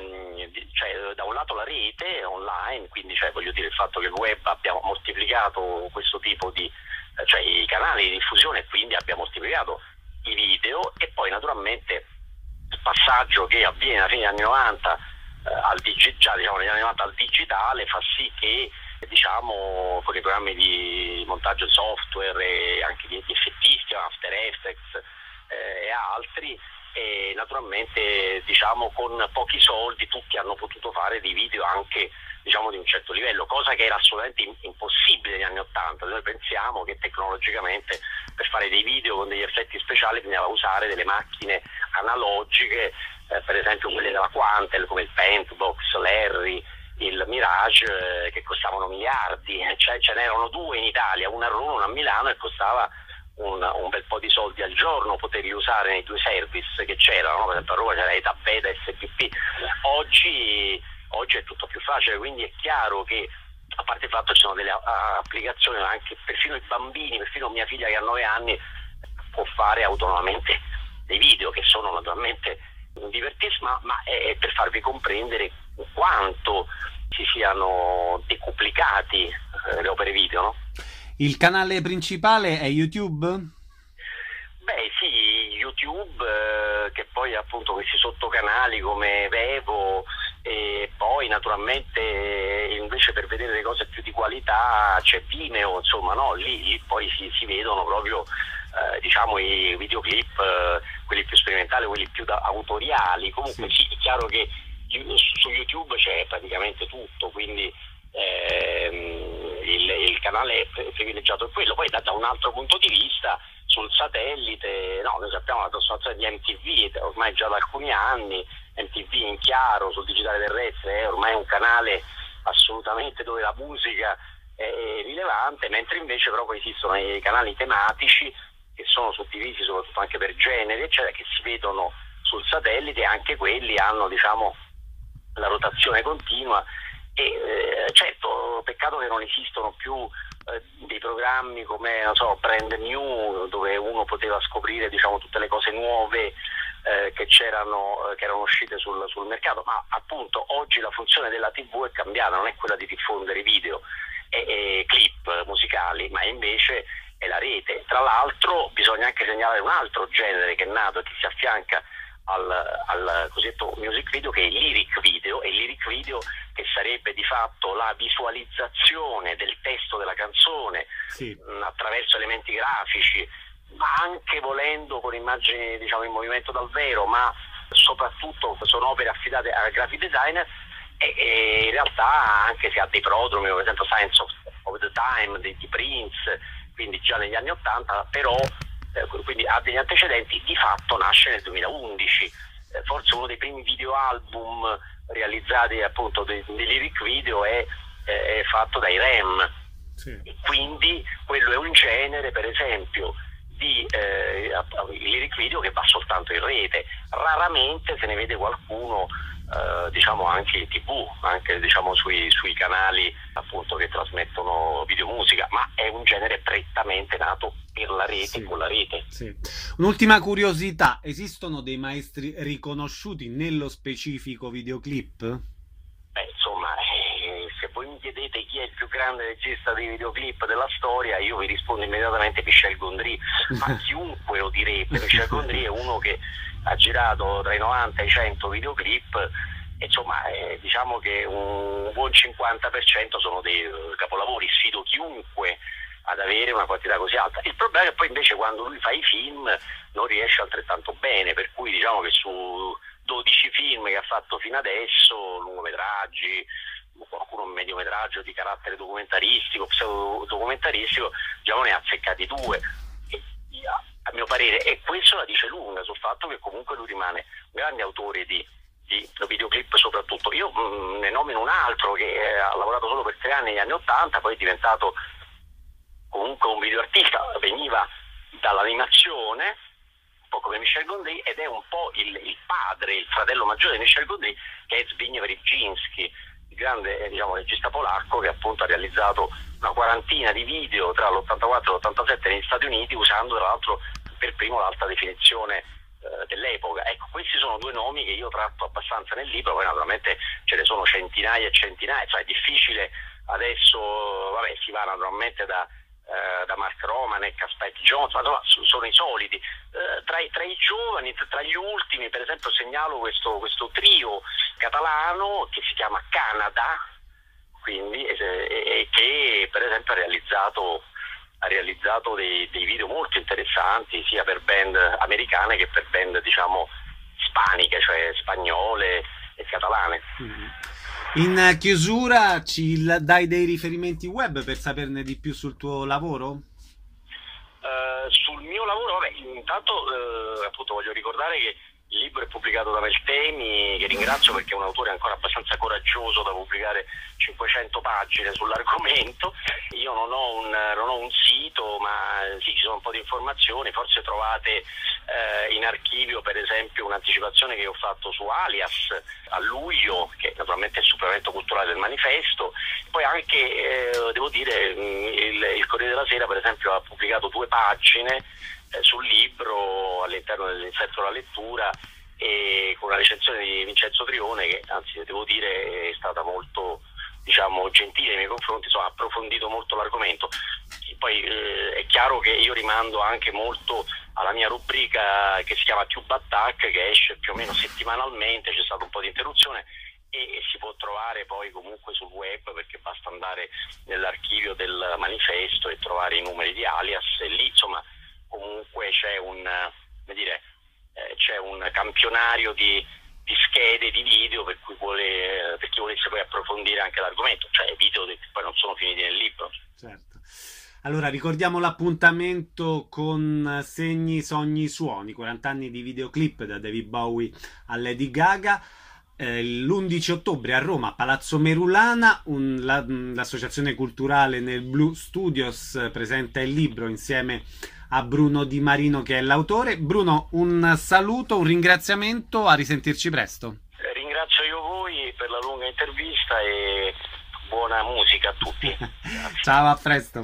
cioè, da un lato la rete online, quindi cioè, voglio dire il fatto che il web abbiamo moltiplicato questo tipo di cioè i canali di diffusione, e quindi abbiamo moltiplicato i video, e poi naturalmente il passaggio che avviene alla fine degli anni 90 già diciamo negli anni 90 al digitale fa sì che diciamo con i programmi di montaggio di software e anche di effettisti, After Effects e altri, e naturalmente diciamo con pochi soldi tutti hanno potuto fare dei video anche diciamo di un certo livello, cosa che era assolutamente impossibile negli anni 80. Noi pensiamo che tecnologicamente per fare dei video con degli effetti speciali bisognava usare delle macchine analogiche, per esempio quelle della Quantel come il Pentbox, l'Harry, il Mirage, che costavano miliardi, cioè ce n'erano due in Italia, una a Roma, una a Milano, e costava un bel po' di soldi al giorno poterli usare nei due service che c'erano, no? Per esempio a Roma c'era Eta Beta e SPP. Oggi è tutto più facile, quindi è chiaro che a parte il fatto che ci sono delle applicazioni, anche perfino i bambini, perfino mia figlia che ha 9 anni può fare autonomamente dei video che sono naturalmente divertissimi, ma è per farvi comprendere quanto si siano decuplicati le opere video, no? Il canale principale è YouTube? Beh sì, YouTube, che poi appunto questi sottocanali come Vevo, e poi naturalmente invece per vedere le cose più di qualità c'è Vimeo, insomma, no? Lì poi si vedono proprio diciamo i videoclip, quelli più sperimentali, quelli più autoriali. Comunque sì, è chiaro che su YouTube c'è praticamente tutto, quindi il canale privilegiato è quello. Poi da un altro punto di vista sul satellite, no, noi sappiamo la trasformazione di MTV ormai già da alcuni anni, MTV in chiaro sul digitale terrestre è ormai un canale assolutamente dove la musica è rilevante, mentre invece però poi esistono i canali tematici che sono suddivisi soprattutto anche per generi, eccetera, che si vedono sul satellite, e anche quelli hanno diciamo la rotazione continua. E certo, peccato che non esistono più dei programmi come, non so, Brand New, dove uno poteva scoprire diciamo tutte le cose nuove che erano uscite sul mercato, ma appunto oggi la funzione della TV è cambiata, non è quella di diffondere video e clip musicali, ma invece è la rete. Tra l'altro bisogna anche segnalare un altro genere che è nato e che si affianca al cosiddetto music video, che è il lyric video, e il lyric video che sarebbe di fatto la visualizzazione del testo della canzone, sì, attraverso elementi grafici, ma anche volendo con immagini diciamo in movimento dal vero, ma soprattutto sono opere affidate a graphic designer, e in realtà anche se ha dei prodromi, per esempio Science of the Time di Prince, quindi già negli anni 80, però quindi ha degli antecedenti. Di fatto nasce nel 2011, forse uno dei primi video album realizzati appunto dei lyric video è fatto dai Rem. Sì. Quindi quello è un genere, per esempio, di lyric video che va soltanto in rete. Raramente se ne vede qualcuno diciamo anche in TV, anche diciamo sui canali appunto che trasmettono videomusica, ma è un genere prettamente nato per la rete, sì, con la rete. Sì. Un'ultima curiosità: esistono dei maestri riconosciuti nello specifico videoclip? Insomma, se voi mi chiedete chi è il più grande regista di videoclip della storia, io vi rispondo immediatamente Michel Gondry, ma chiunque lo direbbe. Michel Gondry è uno che ha girato tra i 90 e i 100 videoclip, e insomma diciamo che un buon 50% sono dei capolavori. Sfido chiunque ad avere una quantità così alta. Il problema è che poi invece quando lui fa i film non riesce altrettanto bene, per cui diciamo che su 12 film che ha fatto fino adesso, lungometraggi, qualcuno un mediometraggio di carattere documentaristico, pseudo-documentaristico, diciamo ne ha azzeccati 2. A mio parere, e questo la dice lunga sul fatto che comunque lui rimane un grande autore di videoclip soprattutto. Io ne nomino un altro che ha lavorato solo per 3 anni negli anni 80, poi è diventato comunque un videoartista, veniva dall'animazione, un po' come Michel Gondry, ed è un po' il padre, il fratello maggiore di Michel Gondry, che è Zbigniew Brzezinski, il grande regista polacco che appunto ha realizzato una quarantina di video tra l'84 e l'87 negli Stati Uniti, usando tra l'altro per primo l'alta definizione dell'epoca. Ecco, questi sono 2 nomi che io tratto abbastanza nel libro, poi naturalmente ce ne sono centinaia e centinaia, cioè è difficile adesso, si va naturalmente da Mark Romanek a Spike Jonze, ma insomma sono i soliti. Tra i giovani, tra gli ultimi, per esempio segnalo questo trio catalano che si chiama Canada, quindi che per esempio ha realizzato dei video molto interessanti sia per band americane che per band diciamo ispaniche, cioè spagnole e catalane. In chiusura ci dai dei riferimenti web per saperne di più sul tuo lavoro? Sul mio lavoro, intanto appunto voglio ricordare che il libro è pubblicato da Meltemi, che ringrazio perché è un autore ancora abbastanza coraggioso da pubblicare 500 pagine sull'argomento. Io non ho un sito, ma sì, ci sono un po' di informazioni. Forse trovate in archivio per esempio un'anticipazione che ho fatto su Alias a luglio, che naturalmente è il supplemento culturale del manifesto. Poi anche devo dire il Corriere della Sera per esempio ha pubblicato 2 pagine sul libro all'interno dell'inserto della lettura, e con una recensione di Vincenzo Trione che anzi devo dire è stata molto diciamo gentile nei miei confronti, insomma ha approfondito molto l'argomento. Poi è chiaro che io rimando anche molto alla mia rubrica che si chiama Tube Attack, che esce più o meno settimanalmente, c'è stata un po' di interruzione e si può trovare poi comunque sul web, perché basta andare nell'archivio del manifesto e trovare i numeri di Alias, e lì insomma comunque c'è un campionario di schede di video per chi volesse poi approfondire anche l'argomento, cioè video che poi non sono finiti nel libro. Certo. Allora ricordiamo l'appuntamento con Segni, Sogni, Suoni, 40 anni di videoclip da David Bowie a Lady Gaga. L'11 ottobre a Roma, Palazzo Merulana, l'associazione culturale nel Blue Studios presenta il libro insieme a Bruno Di Marino, che è l'autore. Bruno, un saluto, un ringraziamento, a risentirci presto. Ringrazio io voi per la lunga intervista e buona musica a tutti. Ciao, a presto.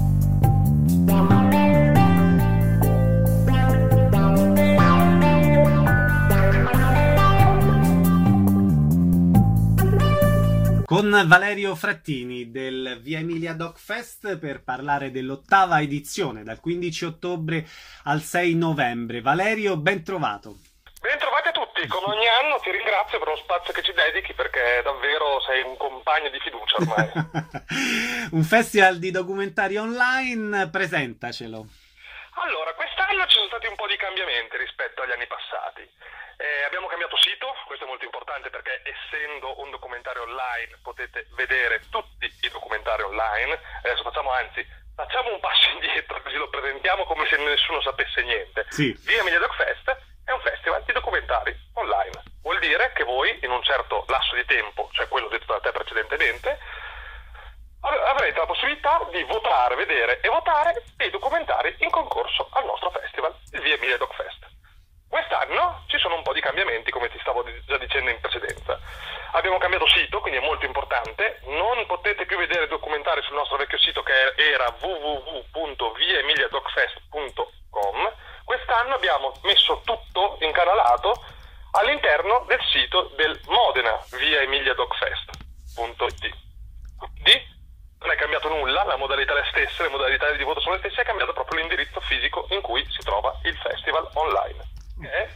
Con Valerio Frattini del Via Emilia Doc Fest per parlare dell'8ª edizione dal 15 ottobre al 6 novembre. Valerio, ben trovato. Ben trovati a tutti, come ogni anno ti ringrazio per lo spazio che ci dedichi, perché davvero sei un compagno di fiducia ormai. Un festival di documentari online, presentacelo. Allora, quest'anno ci sono stati un po' di cambiamenti rispetto agli anni passati. Abbiamo cambiato sito, questo è molto importante perché essendo un documentario online potete vedere tutti i documentari online. Adesso facciamo anzi facciamo un passo indietro, così lo presentiamo come se nessuno sapesse niente. Sì. Via Emilia Doc Fest è un festival di documentari online. Vuol dire che voi, in un certo lasso di tempo, cioè quello detto da te precedentemente, avrete la possibilità di votare, vedere e votare dei documentari in concorso al nostro festival, il Via Emilia Doc Fest. Quest'anno ci sono un po' di cambiamenti, come ti stavo già dicendo in precedenza. Abbiamo cambiato sito, quindi è molto importante. Non potete più vedere documentari sul nostro vecchio sito, che era www.viaemiliadocfest.com. Quest'anno abbiamo messo tutto incanalato all'interno del sito del Modena viaemiliadocfest.it. Quindi non è cambiato nulla, la modalità è la stessa, le modalità di voto sono le stesse, è cambiato proprio l'indirizzo fisico in cui si trova il festival online, che è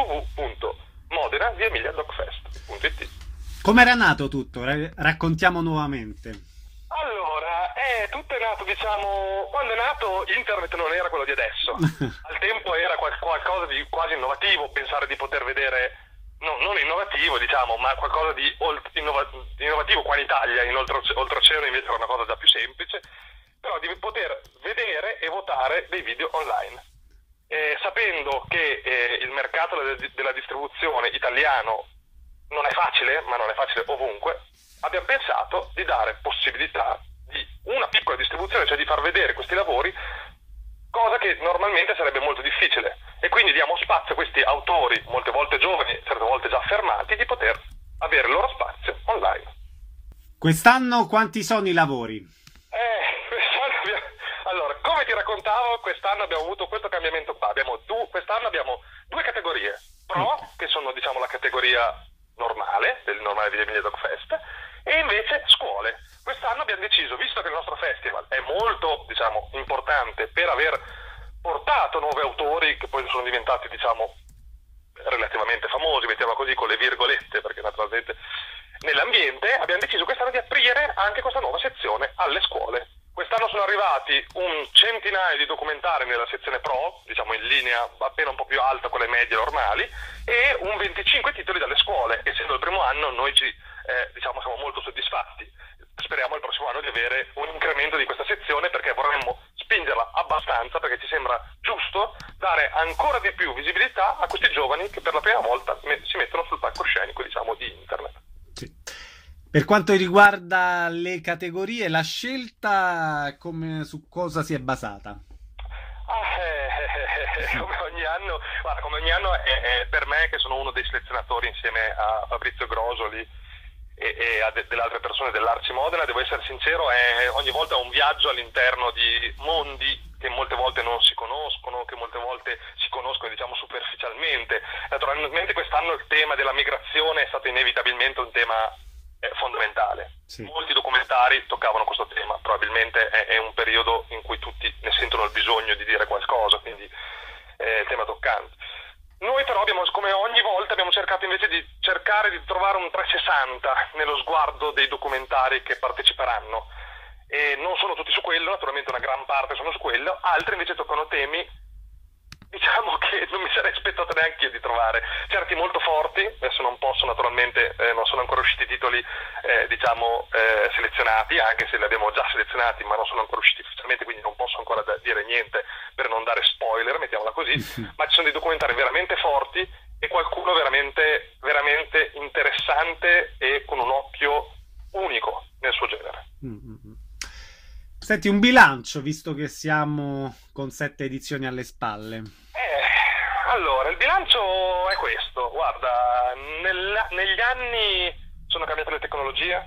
www.modena-viaemiliadocfest.it. Come era nato tutto? Raccontiamo nuovamente. Allora, tutto è nato, diciamo, quando è nato internet non era quello di adesso. Al tempo era qualcosa di quasi innovativo, pensare di poter vedere, no, non innovativo, diciamo, ma qualcosa di innovativo qua in Italia, in oltreoceano invece era una cosa già più semplice, però di poter vedere e votare dei video online. Sapendo che il mercato della distribuzione italiano non è facile, ma non è facile ovunque, abbiamo pensato di dare possibilità di una piccola distribuzione, cioè di far vedere questi lavori, cosa che normalmente sarebbe molto difficile. E quindi diamo spazio a questi autori, molte volte giovani, certe volte già affermati, di poter avere il loro spazio online. Quest'anno quanti sono i lavori? Allora, come ti raccontavo, quest'anno abbiamo avuto questo cambiamento qua. Quest'anno abbiamo due categorie. Pro, che sono, diciamo, la categoria normale, del normale Via Emilia Doc Fest, e invece scuole. Quest'anno abbiamo deciso, visto che il nostro festival è molto, diciamo, importante per aver portato nuovi autori che poi sono diventati, diciamo, relativamente famosi, mettiamo così con le virgolette, perché naturalmente nell'ambiente, abbiamo deciso quest'anno di aprire anche questa nuova sezione alle scuole. Quest'anno sono arrivati un centinaio di documentari nella sezione Pro, diciamo in linea appena un po' più alta con le medie normali, e un 25 titoli dalle scuole. Essendo il primo anno noi diciamo, siamo molto soddisfatti. Speriamo il prossimo anno di avere un incremento di questa sezione, perché vorremmo spingerla abbastanza, perché ci sembra giusto dare ancora di più visibilità a questi giovani che per la prima volta si mettono sul palcoscenico, diciamo, di internet. Sì. Per quanto riguarda le categorie, la scelta su cosa si è basata? Come ogni anno, guarda, come ogni anno è per me, che sono uno dei selezionatori insieme a Fabrizio Grosoli e a delle altre persone dell'Arci Modena, devo essere sincero, ogni volta un viaggio all'interno di mondi che molte volte non si conoscono, che molte volte si conoscono, diciamo, superficialmente. Naturalmente quest'anno il tema della migrazione è stato inevitabilmente un tema fondamentale. Sì. Molti documentari toccavano questo tema, probabilmente è un periodo in cui tutti ne sentono il bisogno di dire qualcosa, quindi è il tema toccante. Noi però come ogni volta abbiamo cercato invece di trovare un 360 nello sguardo dei documentari che parteciperanno, e non sono tutti su quello, naturalmente una gran parte sono su quello, altri invece toccano temi, diciamo, che non mi sarei aspettato neanche io di trovare, certi molto forti. Adesso non posso, naturalmente, non sono ancora usciti i titoli selezionati, anche se li abbiamo già selezionati, ma non sono ancora usciti ufficialmente, quindi non posso ancora dire niente per non dare spoiler, mettiamola così. Ma ci sono dei documentari veramente forti e qualcuno veramente, veramente interessante e con un occhio unico nel suo genere. Senti, un bilancio, visto che siamo con 7 edizioni alle spalle. Allora, il bilancio è questo. Guarda, negli anni sono cambiate le tecnologie,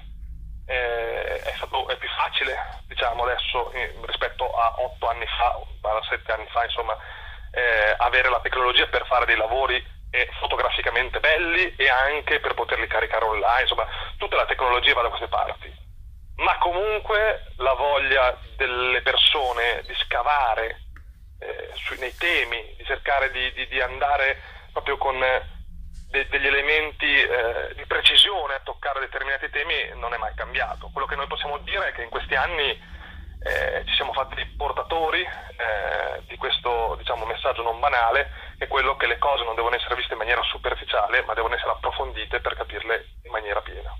è più facile, diciamo, adesso rispetto a 8 anni fa, a 7 anni fa, insomma, avere la tecnologia per fare dei lavori fotograficamente belli e anche per poterli caricare online. Insomma, tutta la tecnologia va da queste parti. Ma comunque la voglia delle persone di scavare nei temi, di cercare di andare proprio con degli elementi di precisione a toccare determinati temi non è mai cambiato. Quello che noi possiamo dire è che in questi anni ci siamo fatti portatori di questo, diciamo, messaggio non banale, che è quello che le cose non devono essere viste in maniera superficiale, ma devono essere approfondite per capirle in maniera piena.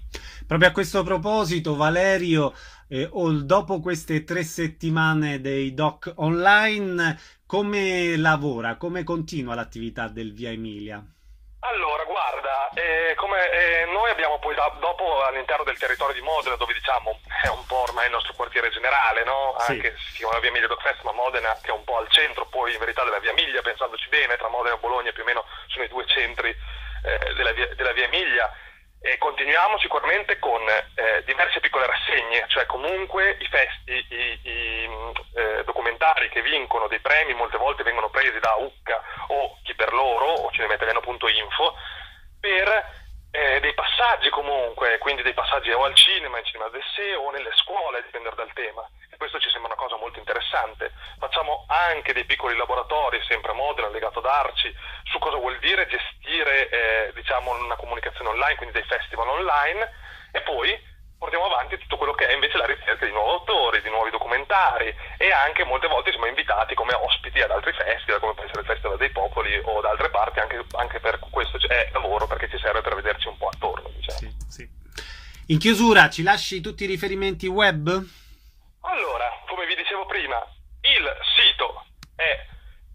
Proprio a questo proposito, Valerio, dopo queste 3 settimane dei doc online, come lavora, come continua l'attività del Via Emilia? Allora, guarda, noi abbiamo poi dopo all'interno del territorio di Modena, dove diciamo è un po' ormai il nostro quartiere generale, no? Sì. Anche se si chiama Via Emilia Doc Fest, ma Modena che è un po' al centro poi in verità della Via Emilia, pensandoci bene, tra Modena e Bologna più o meno sono i 2 centri della Via Emilia. E continuiamo sicuramente con diverse piccole rassegne, cioè comunque i documentari che vincono dei premi molte volte vengono presi da UCCA o Chi per loro o cinemaitaliano.info per dei passaggi comunque, quindi dei passaggi o al cinema, in cinema del sé o nelle scuole, a dipendere dal tema. E questo ci sembra una cosa molto interessante. Facciamo anche dei piccoli laboratori, sempre a Modena, legato ad Arci, su cosa vuol dire gestire diciamo una comunicazione online, quindi dei festival online, e poi portiamo avanti tutto quello che è invece la ricerca di nuovi autori, di nuovi documentari, e anche molte volte siamo invitati come ospiti ad altri festival, come può essere il Festival dei Popoli o da altre parti, anche per questo è lavoro, perché ci serve per vederci un po' attorno, diciamo. Sì, sì. In chiusura, ci lasci tutti i riferimenti web? Allora, come vi dicevo prima, il sito è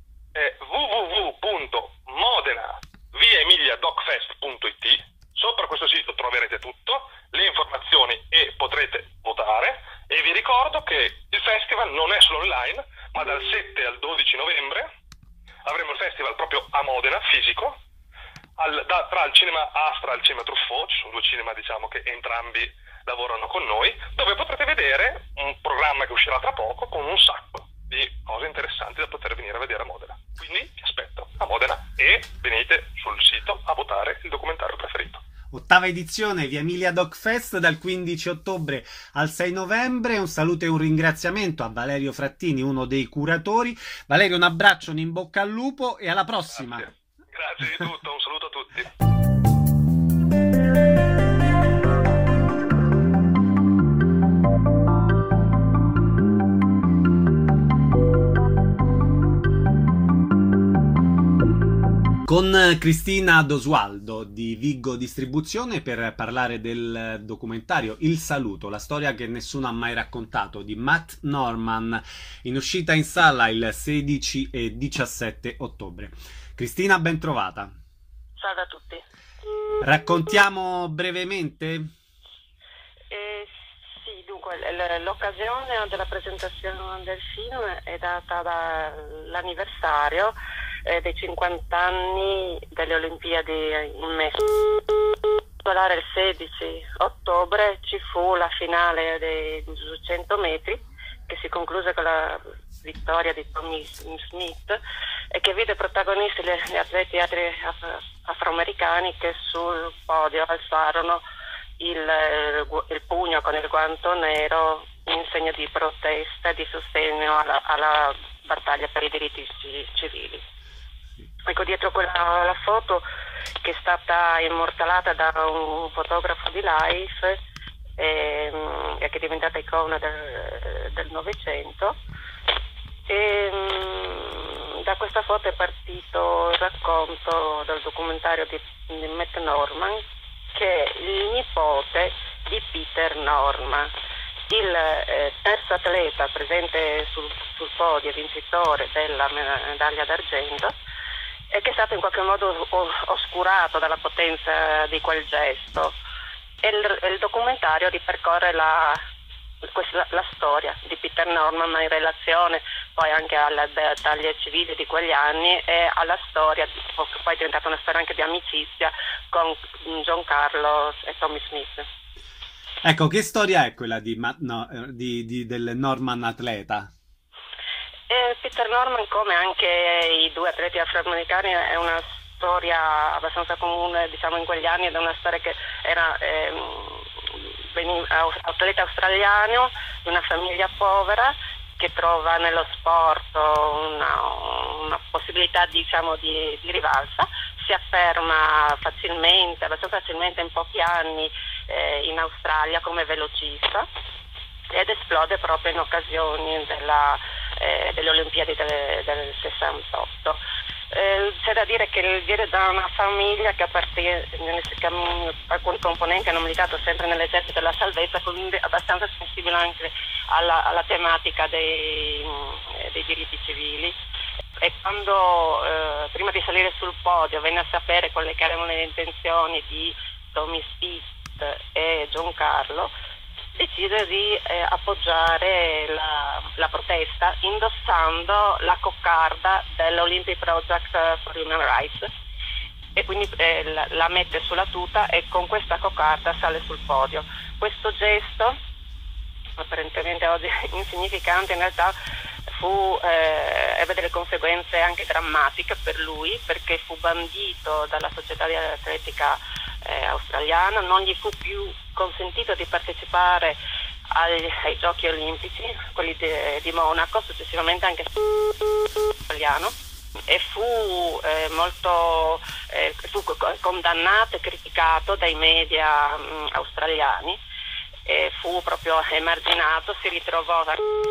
www.modenaviaemiliadocfest.it. Sopra questo sito troverete tutto, le informazioni e potrete votare. E vi ricordo che il festival non è solo online, ma dal 7 al 12 novembre avremo il festival proprio a Modena, fisico, tra il cinema Astra e il cinema Truffaut. Ci sono 2 cinema, diciamo, che entrambi lavorano con noi, dove potrete vedere un programma che uscirà tra poco con un sacco di cose interessanti da poter venire a vedere a Modena. Quindi vi aspetto a Modena e venite sul sito a votare il documentario preferito. 8ª edizione Via Emilia Doc Fest dal 15 ottobre al 6 novembre. Un saluto e un ringraziamento a Valerio Frattini, uno dei curatori. Valerio, un abbraccio, un in bocca al lupo e alla prossima. Grazie di tutto, un saluto a tutti. Con Cristina Dosualdo di Viggo Distribuzione per parlare del documentario Il Saluto, la storia che nessuno ha mai raccontato di Matt Norman, in uscita in sala il 16 e 17 ottobre. Cristina, ben trovata. Salve a tutti. Raccontiamo brevemente? Sì, dunque l'occasione della presentazione del film è data dall'anniversario dei 50 anni delle Olimpiadi in Messico. Il 16 ottobre ci fu la finale dei 200 metri che si concluse con la vittoria di Tommy Smith e che vide protagonisti gli atleti afroamericani che sul podio alzarono il pugno con il guanto nero in segno di protesta e di sostegno alla battaglia per i diritti civili. Ecco, dietro la foto, che è stata immortalata da un fotografo di Life e che è diventata icona del Novecento, da questa foto è partito il racconto del documentario di Matt Norman, che è il nipote di Peter Norman, il terzo atleta presente sul podio, vincitore della medaglia d'argento, e che è stato in qualche modo oscurato dalla potenza di quel gesto. E il documentario ripercorre la storia di Peter Norman, ma in relazione poi anche alle battaglie civili di quegli anni e alla storia, che poi è diventata una storia anche di amicizia con John Carlos e Tommy Smith. Ecco, che storia è quella del Norman atleta? Peter Norman, come anche i 2 atleti afroamericani, è una storia abbastanza comune, diciamo, in quegli anni, ed è una storia che era atleta australiano di una famiglia povera che trova nello sport una possibilità, diciamo, di rivalsa, si afferma abbastanza facilmente in pochi anni in Australia come velocista ed esplode proprio in occasione delle Olimpiadi del 68. C'è da dire che viene da una famiglia che alcuni componenti hanno militato sempre nell'esercito della salvezza, quindi abbastanza sensibile anche alla tematica dei diritti civili. E quando prima di salire sul podio venne a sapere quelle che erano le intenzioni di Tommy Spitz e Giancarlo, decide di appoggiare la protesta indossando la coccarda dell'Olympic Project for Human Rights, e quindi la mette sulla tuta e con questa coccarda sale sul podio. Questo gesto, apparentemente oggi insignificante, in realtà ebbe delle conseguenze anche drammatiche per lui, perché fu bandito dalla società atletica australiana, non gli fu più consentito di partecipare ai giochi olimpici, quelli di Monaco, successivamente anche italiano, e fu condannato e criticato dai media australiani, e fu proprio emarginato, si ritrovò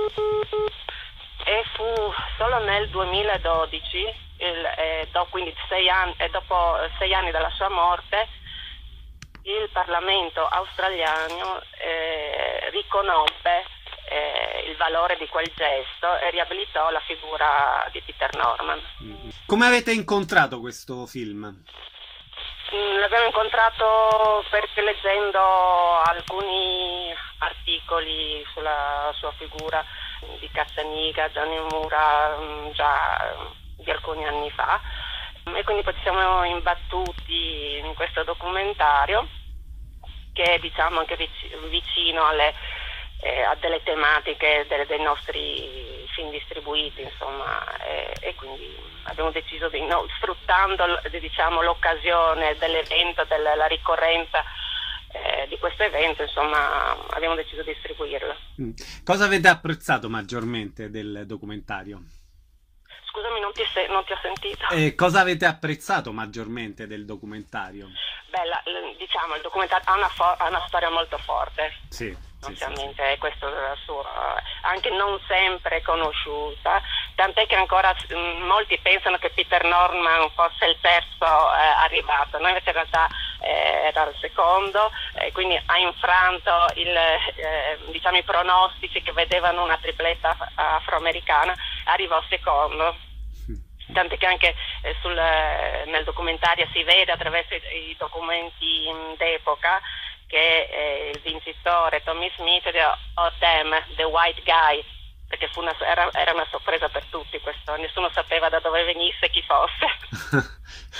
e fu solo nel 2012, quindi dopo 6 anni dalla sua morte, il Parlamento australiano riconobbe il valore di quel gesto e riabilitò la figura di Peter Norman. Come avete incontrato questo film? L'abbiamo incontrato perché leggendo alcuni articoli sulla sua figura di Cazzaniga, Gianni Mura, già di alcuni anni fa, e quindi poi ci siamo imbattuti in questo documentario che è, diciamo, anche vicino a delle tematiche dei nostri film distribuiti, insomma, e quindi abbiamo deciso di, sfruttando, diciamo, l'occasione dell'evento, della ricorrenza di questo evento, insomma, abbiamo deciso di distribuirlo. Cosa avete apprezzato maggiormente del documentario? Scusami, non ti ho sentito. Cosa avete apprezzato maggiormente del documentario? Diciamo, il documentario ha una storia molto forte. Sì. Sì. Questo è suo, anche non sempre conosciuta, tant'è che ancora molti pensano che Peter Norman fosse il terzo arrivato, noi invece in realtà era il secondo, quindi ha infranto diciamo, i pronostici che vedevano una tripletta afroamericana, arrivò secondo. Tant'è che anche nel documentario si vede attraverso i documenti d'epoca che il vincitore Tommy Smith "Oh damn, the white guy", perché era una sorpresa per tutti questo, nessuno sapeva da dove venisse, chi fosse.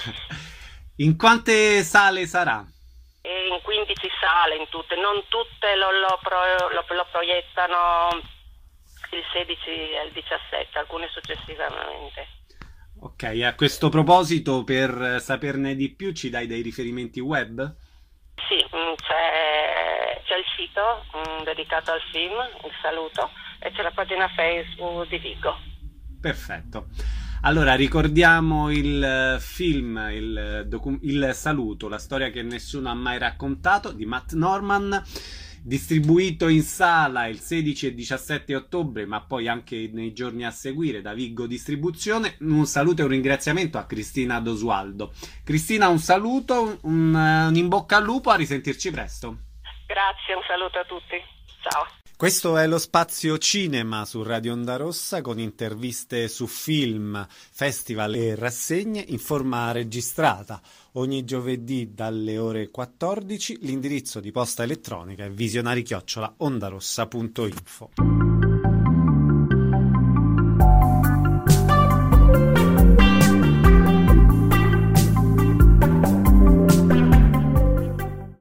In quante sale sarà? In 15 sale, in tutte, non tutte lo proiettano il 16 e il 17, alcune successivamente. Ok, a questo proposito, per saperne di più, ci dai dei riferimenti web? Sì, c'è il sito dedicato al film, Il Saluto, e c'è la pagina Facebook di Vigo. Perfetto. Allora, ricordiamo il film, il Saluto, la storia che nessuno ha mai raccontato, di Matt Norman, distribuito in sala il 16 e 17 ottobre, ma poi anche nei giorni a seguire da Viggo Distribuzione. Un saluto e un ringraziamento a Cristina Dosualdo. Cristina, un saluto, un in bocca al lupo, a risentirci presto. Grazie, un saluto a tutti. Ciao. Questo è lo Spazio Cinema su Radio Onda Rossa, con interviste su film, festival e rassegne in forma registrata. Ogni giovedì dalle ore 14, l'indirizzo di posta elettronica è visionari@ondarossa.info.